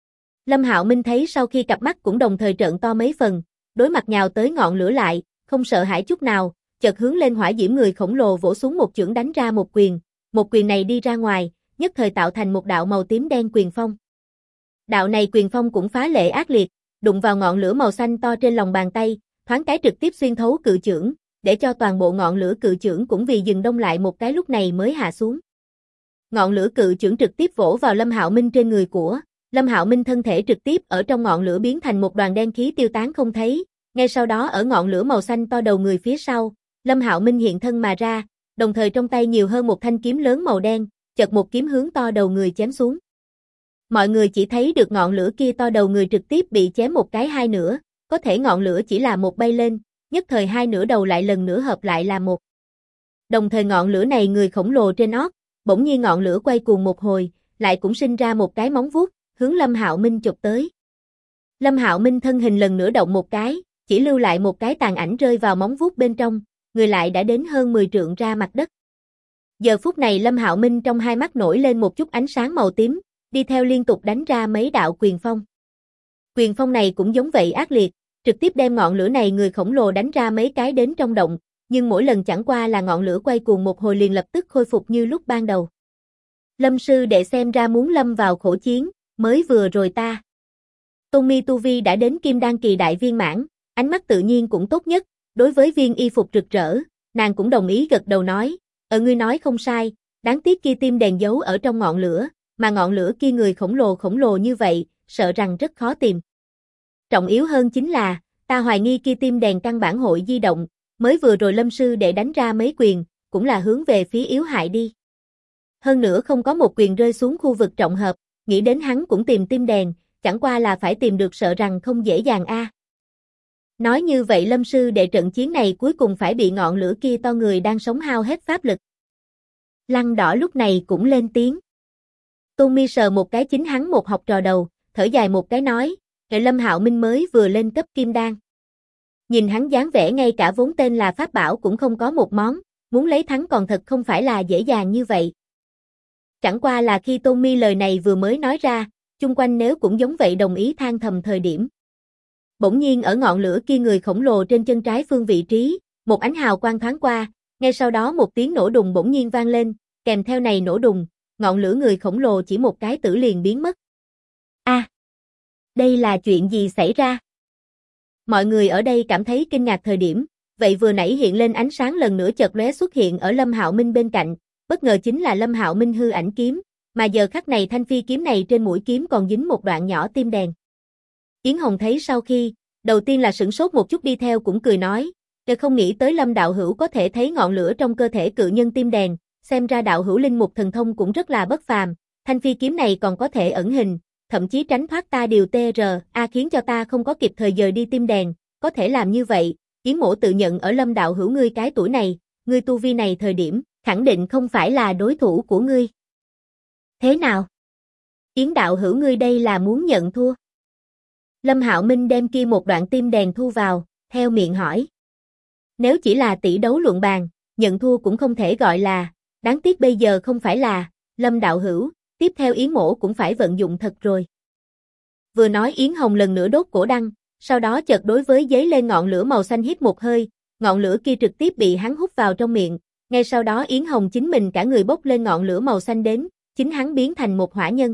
Lâm Hạo Minh thấy sau khi cặp mắt cũng đồng thời trợn to mấy phần, đối mặt nhào tới ngọn lửa lại, không sợ hãi chút nào, chợt hướng lên hỏa diễm người khổng lồ vỗ xuống một chưởng đánh ra một quyền này đi ra ngoài, nhất thời tạo thành một đạo màu tím đen quyền phong. Đạo này quyền phong cũng phá lệ ác liệt, đụng vào ngọn lửa màu xanh to trên lòng bàn tay, thoáng cái trực tiếp xuyên thấu cự chưởng, để cho toàn bộ ngọn lửa cự chưởng cũng vì dừng đông lại một cái lúc này mới hạ xuống. Ngọn lửa cự chưởng trực tiếp vỗ vào Lâm Hạo Minh trên người của Lâm Hạo Minh, thân thể trực tiếp ở trong ngọn lửa biến thành một đoàn đen khí tiêu tán không thấy, ngay sau đó ở ngọn lửa màu xanh to đầu người phía sau, Lâm Hạo Minh hiện thân mà ra, đồng thời trong tay nhiều hơn một thanh kiếm lớn màu đen, chợt một kiếm hướng to đầu người chém xuống. Mọi người chỉ thấy được ngọn lửa kia to đầu người trực tiếp bị chém một cái hai nửa, có thể ngọn lửa chỉ là một bay lên, nhất thời hai nửa đầu lại lần nữa hợp lại là một. Đồng thời ngọn lửa này người khổng lồ trên ót, bỗng nhiên ngọn lửa quay cuồng một hồi, lại cũng sinh ra một cái móng vuốt, hướng Lâm Hạo Minh chụp tới. Lâm Hạo Minh thân hình lần nữa động một cái, chỉ lưu lại một cái tàn ảnh rơi vào móng vuốt bên trong, người lại đã đến hơn 10 trượng ra mặt đất. Giờ phút này Lâm Hạo Minh trong hai mắt nổi lên một chút ánh sáng màu tím, đi theo liên tục đánh ra mấy đạo quyền phong. Quyền phong này cũng giống vậy ác liệt, trực tiếp đem ngọn lửa này người khổng lồ đánh ra mấy cái đến trong động, nhưng mỗi lần chẳng qua là ngọn lửa quay cuồng một hồi liền lập tức khôi phục như lúc ban đầu. Lâm sư đệ xem ra muốn lâm vào khổ chiến, mới vừa rồi ta. Tôn Mi tu vi đã đến kim đan kỳ đại viên mãn, ánh mắt tự nhiên cũng tốt nhất, đối với viên y phục rực rỡ, nàng cũng đồng ý gật đầu nói, ngươi nói không sai, đáng tiếc kia tim đèn giấu ở trong ngọn lửa, mà ngọn lửa kia người khổng lồ như vậy, sợ rằng rất khó tìm. Trọng yếu hơn chính là, ta hoài nghi kia tim đèn căn bản hội di động, mới vừa rồi Lâm sư đệ đánh ra mấy quyền, cũng là hướng về phía yếu hại đi. Hơn nữa không có một quyền rơi xuống khu vực trọng hợp, nghĩ đến hắn cũng tìm tim đèn, chẳng qua là phải tìm được sợ rằng không dễ dàng a. Nói như vậy Lâm sư đệ trận chiến này cuối cùng phải bị ngọn lửa kia to người đang sống hao hết pháp lực. Lăng Đỏ lúc này cũng lên tiếng. Tôn Mi sờ một cái chính hắn một học trò đầu, thở dài một cái nói, Lâm Hạo Minh mới vừa lên cấp kim đan. Nhìn hắn dáng vẻ ngay cả vốn tên là pháp bảo cũng không có một món, muốn lấy thắng còn thật không phải là dễ dàng như vậy. Chẳng qua là khi Tôn Mi lời này vừa mới nói ra, chung quanh nếu cũng giống vậy đồng ý than thầm thời điểm. Bỗng nhiên ở ngọn lửa kia người khổng lồ trên chân trái phương vị trí, một ánh hào quang thoáng qua, ngay sau đó một tiếng nổ đùng bỗng nhiên vang lên, kèm theo này nổ đùng, ngọn lửa người khổng lồ chỉ một cái tử liền biến mất. Đây là chuyện gì xảy ra? Mọi người ở đây cảm thấy kinh ngạc thời điểm, vậy vừa nãy hiện lên ánh sáng lần nữa chợt lóe xuất hiện ở Lâm Hạo Minh bên cạnh, bất ngờ chính là Lâm Hạo Minh hư ảnh kiếm, mà giờ khắc này thanh phi kiếm này trên mũi kiếm còn dính một đoạn nhỏ tim đèn. Yến Hồng thấy sau khi, đầu tiên là sửng sốt một chút đi theo cũng cười nói, không nghĩ tới Lâm đạo hữu có thể thấy ngọn lửa trong cơ thể cự nhân tim đèn, xem ra đạo hữu linh mục thần thông cũng rất là bất phàm, thanh phi kiếm này còn có thể ẩn hình, thậm chí tránh thoát ta điều TRA khiến cho ta không có kịp thời dời đi tim đèn, có thể làm như vậy, Yến mỗ tự nhận ở Lâm đạo hữu ngươi cái tuổi này, ngươi tu vi này thời điểm, khẳng định không phải là đối thủ của ngươi. Thế nào? Yến đạo hữu ngươi đây là muốn nhận thua? Lâm Hạo Minh đem kia một đoạn tim đèn thu vào, theo miệng hỏi. Nếu chỉ là tỷ đấu luận bàn, nhận thua cũng không thể gọi là, Đáng tiếc bây giờ không phải là, Lâm đạo hữu, tiếp theo Yến mỗ cũng phải vận dụng thật rồi. Vừa nói Yến Hồng lần nữa đốt cổ đăng, sau đó chợt đối với giấy lên ngọn lửa màu xanh hít một hơi, ngọn lửa kia trực tiếp bị hắn hút vào trong miệng, ngay sau đó Yến Hồng chính mình cả người bốc lên ngọn lửa màu xanh đến, chính hắn biến thành một hỏa nhân.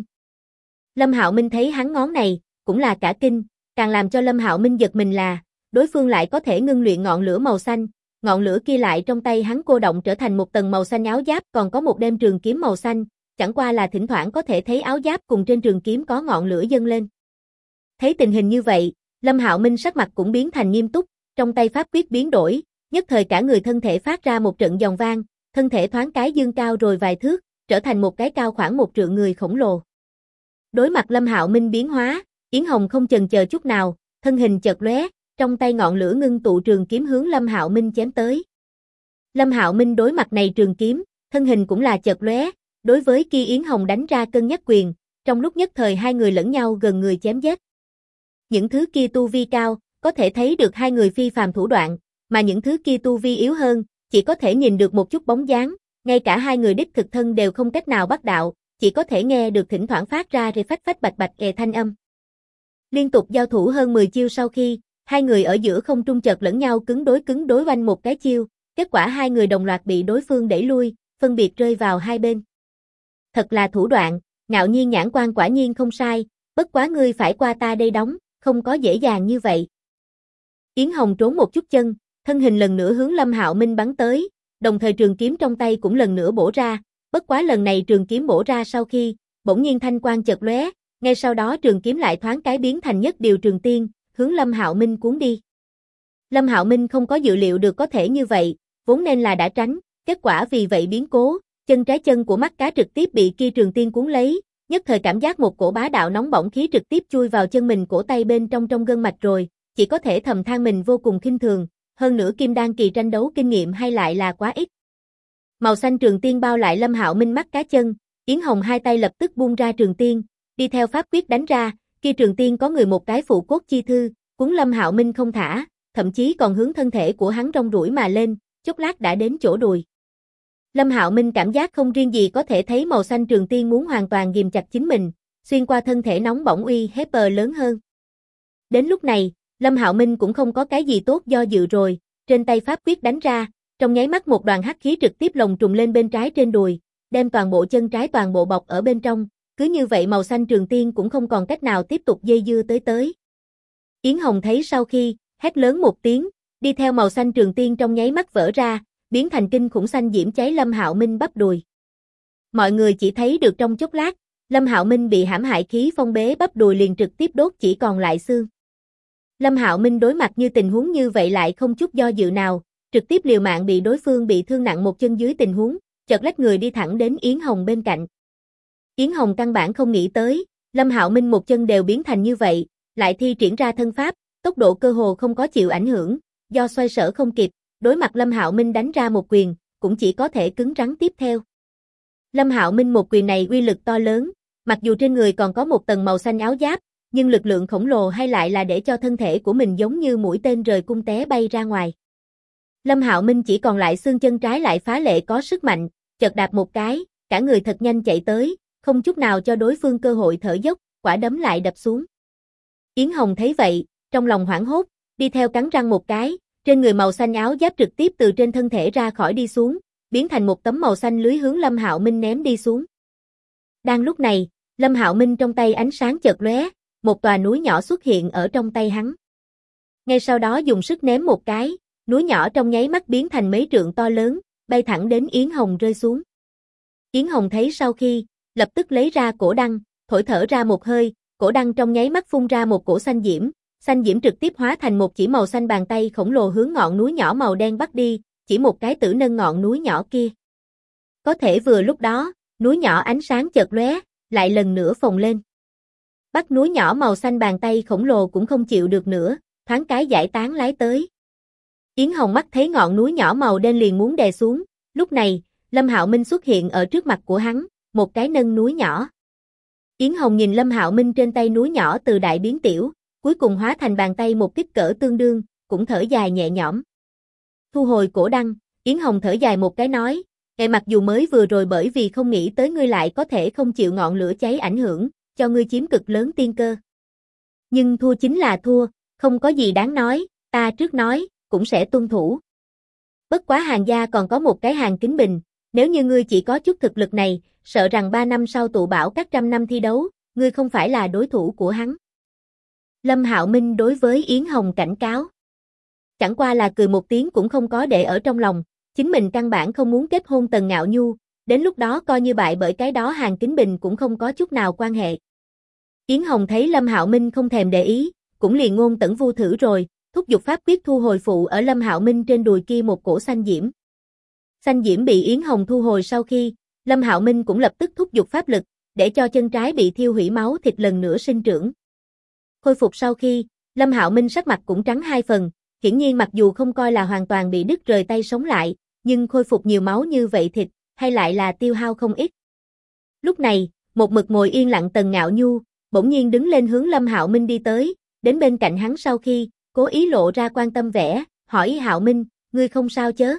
Lâm Hạo Minh thấy hắn ngón này, cũng là cả kinh, càng làm cho Lâm Hạo Minh giật mình là, đối phương lại có thể ngưng luyện ngọn lửa màu xanh, ngọn lửa kia lại trong tay hắn cô động trở thành một tầng màu xanh áo giáp, còn có một đem trường kiếm màu xanh, chẳng qua là thỉnh thoảng có thể thấy áo giáp cùng trên trường kiếm có ngọn lửa dâng lên. Thấy tình hình như vậy, Lâm Hạo Minh sắc mặt cũng biến thành nghiêm túc, trong tay pháp quyết biến đổi, nhất thời cả người thân thể phát ra một trận giòn vang, thân thể thoáng cái dương cao rồi vài thước, trở thành một cái cao khoảng 1 trượng người khổng lồ. Đối mặt Lâm Hạo Minh biến hóa, Yến Hồng không chần chờ chút nào, thân hình chợt lóe, trong tay ngọn lửa ngưng tụ trường kiếm hướng Lâm Hạo Minh chém tới. Lâm Hạo Minh đối mặt này trường kiếm, thân hình cũng là chợt lóe, đối với kia Yến Hồng đánh ra cân nhắc quyền, trong lúc nhất thời hai người lẫn nhau gần người chém giết. Những thứ kia tu vi cao, có thể thấy được hai người phi phàm thủ đoạn, mà những thứ kia tu vi yếu hơn, chỉ có thể nhìn được một chút bóng dáng, ngay cả hai người đích thực thân đều không cách nào bắt đạo, chỉ có thể nghe được thỉnh thoảng phát ra rì phách phách bạch bạch kè thanh âm. Liên tục giao thủ hơn 10 chiêu sau khi, hai người ở giữa không trung chợt lẫn nhau cứng đối oanh một cái chiêu, kết quả hai người đồng loạt bị đối phương đẩy lui, phân biệt rơi vào hai bên. Thật là thủ đoạn, Ngạo Nhiên nhãn quan quả nhiên không sai, bất quá ngươi phải qua ta đây đóng, không có dễ dàng như vậy. Yến Hồng trốn một chút chân, thân hình lần nữa hướng Lâm Hạo Minh bắn tới, đồng thời trường kiếm trong tay cũng lần nữa bổ ra, bất quá lần này trường kiếm bổ ra sau khi, bỗng nhiên thanh quang chợt lóe, ngay sau đó trường kiếm lại thoáng cái biến thành nhất điều trường tiên, hướng Lâm Hạo Minh cuốn đi. Lâm Hạo Minh không có dự liệu được có thể như vậy, vốn nên là đã tránh, kết quả vì vậy biến cố, chân trái chân của mắt cá trực tiếp bị kia trường tiên cuốn lấy, nhất thời cảm giác một cổ bá đạo nóng bỏng khí trực tiếp chui vào chân mình cổ tay bên trong gân mạch rồi, chỉ có thể thầm than mình vô cùng khinh thường, hơn nữa kim đan kỳ tranh đấu kinh nghiệm hay lại là quá ít. Màu xanh trường tiên bao lại Lâm Hạo Minh mắt cá chân, Yến Hồng hai tay lập tức buông ra trường tiên, đi theo pháp quyết đánh ra, kia trường tiên có người một cái phụ cốt chi thư, cuốn Lâm Hạo Minh không thả, thậm chí còn hướng thân thể của hắn rong ruổi mà lên, chốc lát đã đến chỗ đùi. Lâm Hạo Minh cảm giác không riêng gì có thể thấy màu xanh trường tiên muốn hoàn toàn ghim chặt chính mình, xuyên qua thân thể nóng bỏng uy hiếp lớn hơn. Đến lúc này, Lâm Hạo Minh cũng không có cái gì tốt do dự rồi, trên tay pháp quyết đánh ra, trong nháy mắt một đoàn hắc khí trực tiếp lồng trùng lên bên trái trên đùi, đem toàn bộ chân trái toàn bộ bọc ở bên trong, cứ như vậy màu xanh trường tiên cũng không còn cách nào tiếp tục dây dưa tới. Yến Hồng thấy sau khi, hét lớn một tiếng, đi theo màu xanh trường tiên trong nháy mắt vỡ ra, biến thành kinh khủng xanh diễm cháy Lâm Hạo Minh bắp đùi. Mọi người chỉ thấy được trong chốc lát, Lâm Hạo Minh bị hãm hại khí phong bế bắp đùi liền trực tiếp đốt chỉ còn lại xương. Lâm Hạo Minh đối mặt như tình huống như vậy lại không chút do dự nào, trực tiếp liều mạng bị đối phương bị thương nặng một chân dưới tình huống, chợt lách người đi thẳng đến Yến Hồng bên cạnh. Yến Hồng căn bản không nghĩ tới, Lâm Hạo Minh một chân đều biến thành như vậy, lại thi triển ra thân pháp, tốc độ cơ hồ không có chịu ảnh hưởng, do xoay sở không kịp, đối mặt Lâm Hạo Minh đánh ra một quyền, cũng chỉ có thể cứng rắn tiếp theo. Lâm Hạo Minh một quyền này uy lực to lớn, mặc dù trên người còn có một tầng màu xanh áo giáp, nhưng lực lượng khổng lồ hay lại là để cho thân thể của mình giống như mũi tên rời cung té bay ra ngoài. Lâm Hạo Minh chỉ còn lại xương chân trái lại phá lệ có sức mạnh, chợt đạp một cái, cả người thật nhanh chạy tới, không chút nào cho đối phương cơ hội thở dốc, quả đấm lại đập xuống. Yến Hồng thấy vậy, trong lòng hoảng hốt, đi theo cắn răng một cái, trên người màu xanh áo giáp trực tiếp từ trên thân thể ra khỏi đi xuống, biến thành một tấm màu xanh lưới hướng Lâm Hạo Minh ném đi xuống. Đang lúc này, Lâm Hạo Minh trong tay ánh sáng chợt lóe, một tòa núi nhỏ xuất hiện ở trong tay hắn. Ngay sau đó dùng sức ném một cái, núi nhỏ trong nháy mắt biến thành mấy trượng to lớn, bay thẳng đến Yến Hồng rơi xuống. Yến Hồng thấy sau khi, lập tức lấy ra cổ đăng, thổi thở ra một hơi, cổ đăng trong nháy mắt phun ra một cổ xanh diễm trực tiếp hóa thành một chỉ màu xanh bàn tay khổng lồ hướng ngọn núi nhỏ màu đen bắt đi, chỉ một cái tử nâng ngọn núi nhỏ kia. Có thể vừa lúc đó, núi nhỏ ánh sáng chợt lóe, lại lần nữa phồng lên. Bắt núi nhỏ màu xanh bàn tay khổng lồ cũng không chịu được nữa, thoáng cái giải tán lái tới. Yến Hồng mắt thấy ngọn núi nhỏ màu đen liền muốn đè xuống, lúc này, Lâm Hạo Minh xuất hiện ở trước mặt của hắn, một cái nâng núi nhỏ. Yến Hồng nhìn Lâm Hạo Minh trên tay núi nhỏ từ đại biến tiểu, cuối cùng hóa thành bàn tay một kích cỡ tương đương, cũng thở dài nhẹ nhõm. Thu hồi cổ đăng, Yến Hồng thở dài một cái nói, Mặc dù mới vừa rồi bởi vì không nghĩ tới ngươi lại có thể không chịu ngọn lửa cháy ảnh hưởng, cho ngươi chiếm cực lớn tiên cơ. Nhưng thua chính là thua, không có gì đáng nói, ta trước nói, cũng sẽ tuân thủ. Bất quá Hàn gia còn có một cái Hàn Kính Bình, nếu như ngươi chỉ có chút thực lực này, sợ rằng 3 năm sau tụ bảo các trăm năm thi đấu, ngươi không phải là đối thủ của hắn. Lâm Hạo Minh đối với Yến Hồng cảnh cáo. Chẳng qua là cười một tiếng cũng không có để ở trong lòng, chính mình căn bản không muốn kết hôn Tần Ngạo Nhu, đến lúc đó coi như bại bởi cái đó Hàn Kính Bình cũng không có chút nào quan hệ. Yến Hồng thấy Lâm Hạo Minh không thèm để ý, cũng liền ngôn tẩn vu thử rồi, thúc giục pháp quyết thu hồi phụ ở Lâm Hạo Minh trên đùi kia một cổ xanh diễm. Xanh diễm bị Yến Hồng thu hồi sau khi, Lâm Hạo Minh cũng lập tức thúc giục pháp lực, để cho chân trái bị thiêu hủy máu thịt lần nữa sinh trưởng. Khôi phục sau khi, Lâm Hạo Minh sắc mặt cũng trắng 2 phần, hiển nhiên mặc dù không coi là hoàn toàn bị đứt rời tay sống lại, nhưng khôi phục nhiều máu như vậy thịt, hay lại là tiêu hao không ít. Lúc này, một mực ngồi yên lặng Tần Ngạo Nhu, bỗng nhiên đứng lên hướng Lâm Hạo Minh đi tới, đến bên cạnh hắn sau khi, cố ý lộ ra quan tâm vẻ, hỏi Hạo Minh, ngươi không sao chớ?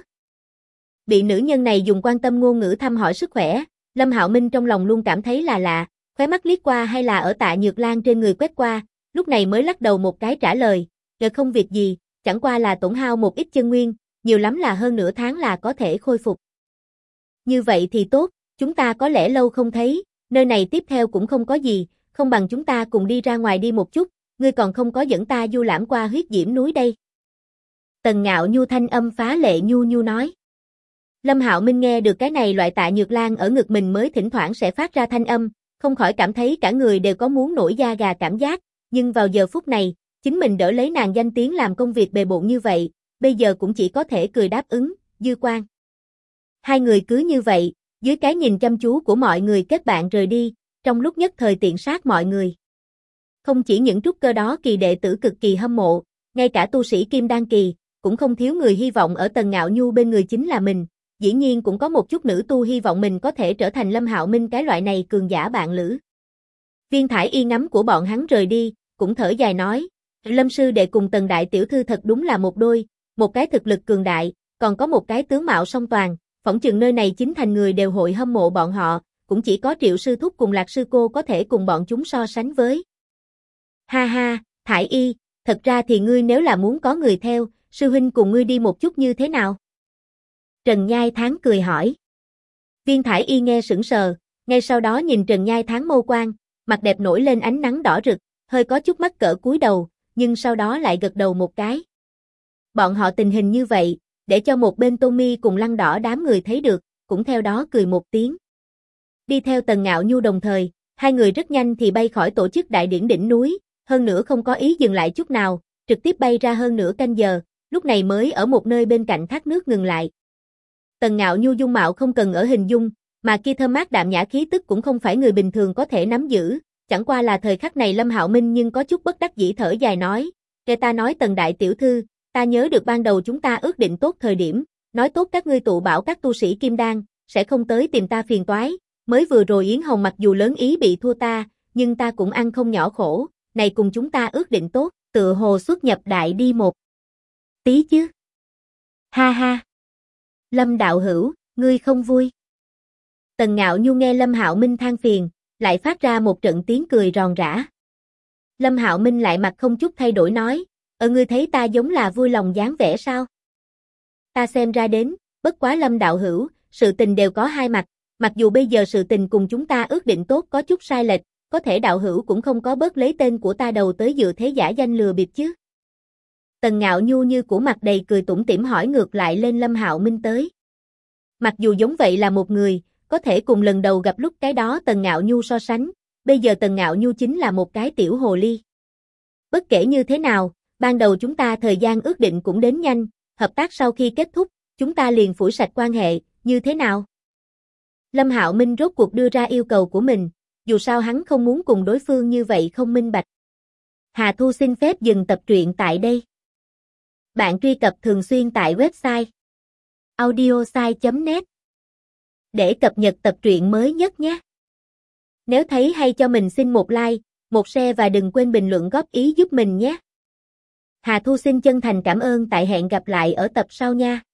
Bị nữ nhân này dùng quan tâm ngôn ngữ thăm hỏi sức khỏe, Lâm Hạo Minh trong lòng luôn cảm thấy là lạ, khóe mắt liếc qua hay là ở Tạ Nhược Lan trên người quét qua, lúc này mới lắc đầu một cái trả lời, không việc gì, chẳng qua là tổn hao một ít chân nguyên, nhiều lắm là hơn nửa tháng là có thể khôi phục. Như vậy thì tốt, chúng ta có lẽ lâu không thấy, nơi này tiếp theo cũng không có gì, không bằng chúng ta cùng đi ra ngoài đi một chút, ngươi còn không có dẫn ta du lãm qua huyết diễm núi đây. Tần Ngạo Nhu thanh âm phá lệ nhu nhu nói. Lâm Hạo Minh nghe được cái này loại Tạ Nhược Lan ở ngực mình mới thỉnh thoảng sẽ phát ra thanh âm, không khỏi cảm thấy cả người đều có muốn nổi da gà cảm giác, nhưng vào giờ phút này, chính mình đỡ lấy nàng danh tiếng làm công việc bề bộn như vậy, bây giờ cũng chỉ có thể cười đáp ứng, dư quan. Hai người cứ như vậy, dưới cái nhìn chăm chú của mọi người kết bạn rời đi, trong lúc nhất thời tiện sát mọi người. Không chỉ những trúc cơ đó kỳ đệ tử cực kỳ hâm mộ, ngay cả tu sĩ kim đan kỳ, cũng không thiếu người hy vọng ở Tần Ngạo Nhu bên người chính là mình, dĩ nhiên cũng có một chút nữ tu hy vọng mình có thể trở thành Lâm Hạo Minh cái loại này cường giả bạn lữ. Viên Thải Y ngắm của bọn hắn rời đi, cũng thở dài nói, Lâm sư đệ cùng Tần đại tiểu thư thật đúng là một đôi, một cái thực lực cường đại, còn có một cái tướng mạo song toàn, phỏng chừng nơi này chính thành người đều hội hâm mộ bọn họ, cũng chỉ có Triệu sư thúc cùng Lạc sư cô có thể cùng bọn chúng so sánh với. Ha ha, Thải Y, thật ra thì ngươi nếu là muốn có người theo, sư huynh cùng ngươi đi một chút như thế nào? Trần Nhai Tháng cười hỏi. Viên Thải Y nghe sững sờ, ngay sau đó nhìn Trần Nhai Tháng mâu quang, mặt đẹp nổi lên ánh nắng đỏ rực, hơi có chút mắc cỡ cúi đầu, nhưng sau đó lại gật đầu một cái. Bọn họ tình hình như vậy, để cho một bên Tommy cùng Lăng Đỏ đám người thấy được, cũng theo đó cười một tiếng. Đi theo Tần Ngạo Nhu đồng thời, hai người rất nhanh thì bay khỏi tổ chức đại điển đỉnh núi, hơn nữa không có ý dừng lại chút nào, trực tiếp bay ra hơn nửa canh giờ, lúc này mới ở một nơi bên cạnh thác nước ngừng lại. Tần Ngạo Nhu dung mạo không cần ở hình dung, mà kia thơm mát đạm nhã khí tức cũng không phải người bình thường có thể nắm giữ, chẳng qua là thời khắc này Lâm Hạo Minh nhưng có chút bất đắc dĩ thở dài nói, nghe ta nói Tần đại tiểu thư, ta nhớ được ban đầu chúng ta ước định tốt thời điểm, nói tốt các ngươi tụ bảo các tu sĩ kim đan, sẽ không tới tìm ta phiền toái, mới vừa rồi Yến Hồng mặc dù lớn ý bị thua ta, nhưng ta cũng ăn không nhỏ khổ, này cùng chúng ta ước định tốt, tựa hồ xuất nhập đại đi một tí chứ. Ha ha. Lâm đạo hữu, ngươi không vui. Tần Ngạo Nhu nghe Lâm Hạo Minh than phiền, lại phát ra một trận tiếng cười ròn rã. Lâm Hạo Minh lại mặt không chút thay đổi nói, ngươi thấy ta giống là vui lòng dáng vẻ sao? Ta xem ra đến, bất quá Lâm đạo hữu, sự tình đều có hai mặt, mặc dù bây giờ sự tình cùng chúng ta ước định tốt có chút sai lệch, có thể đạo hữu cũng không có bớt lấy tên của ta đầu tới dựa thế giả danh lừa bịp chứ. Tần Ngạo Nhu như của mặt đầy cười tủm tỉm hỏi ngược lại lên Lâm Hạo Minh tới. Mặc dù giống vậy là một người, có thể cùng lần đầu gặp lúc cái đó Tần Ngạo Nhu so sánh, bây giờ Tần Ngạo Nhu chính là một cái tiểu hồ ly. Bất kể như thế nào, ban đầu chúng ta thời gian ước định cũng đến nhanh, hợp tác sau khi kết thúc, chúng ta liền phủi sạch quan hệ, như thế nào? Lâm Hạo Minh rốt cuộc đưa ra yêu cầu của mình, dù sao hắn không muốn cùng đối phương như vậy không minh bạch. Hà Thu xin phép dừng tập truyện tại đây. Bạn truy cập thường xuyên tại website audiosai.net để cập nhật tập truyện mới nhất nhé. Nếu thấy hay cho mình xin một like, một share và đừng quên bình luận góp ý giúp mình nhé. Hà Thu xin chân thành cảm ơn, tại hẹn gặp lại ở tập sau nha.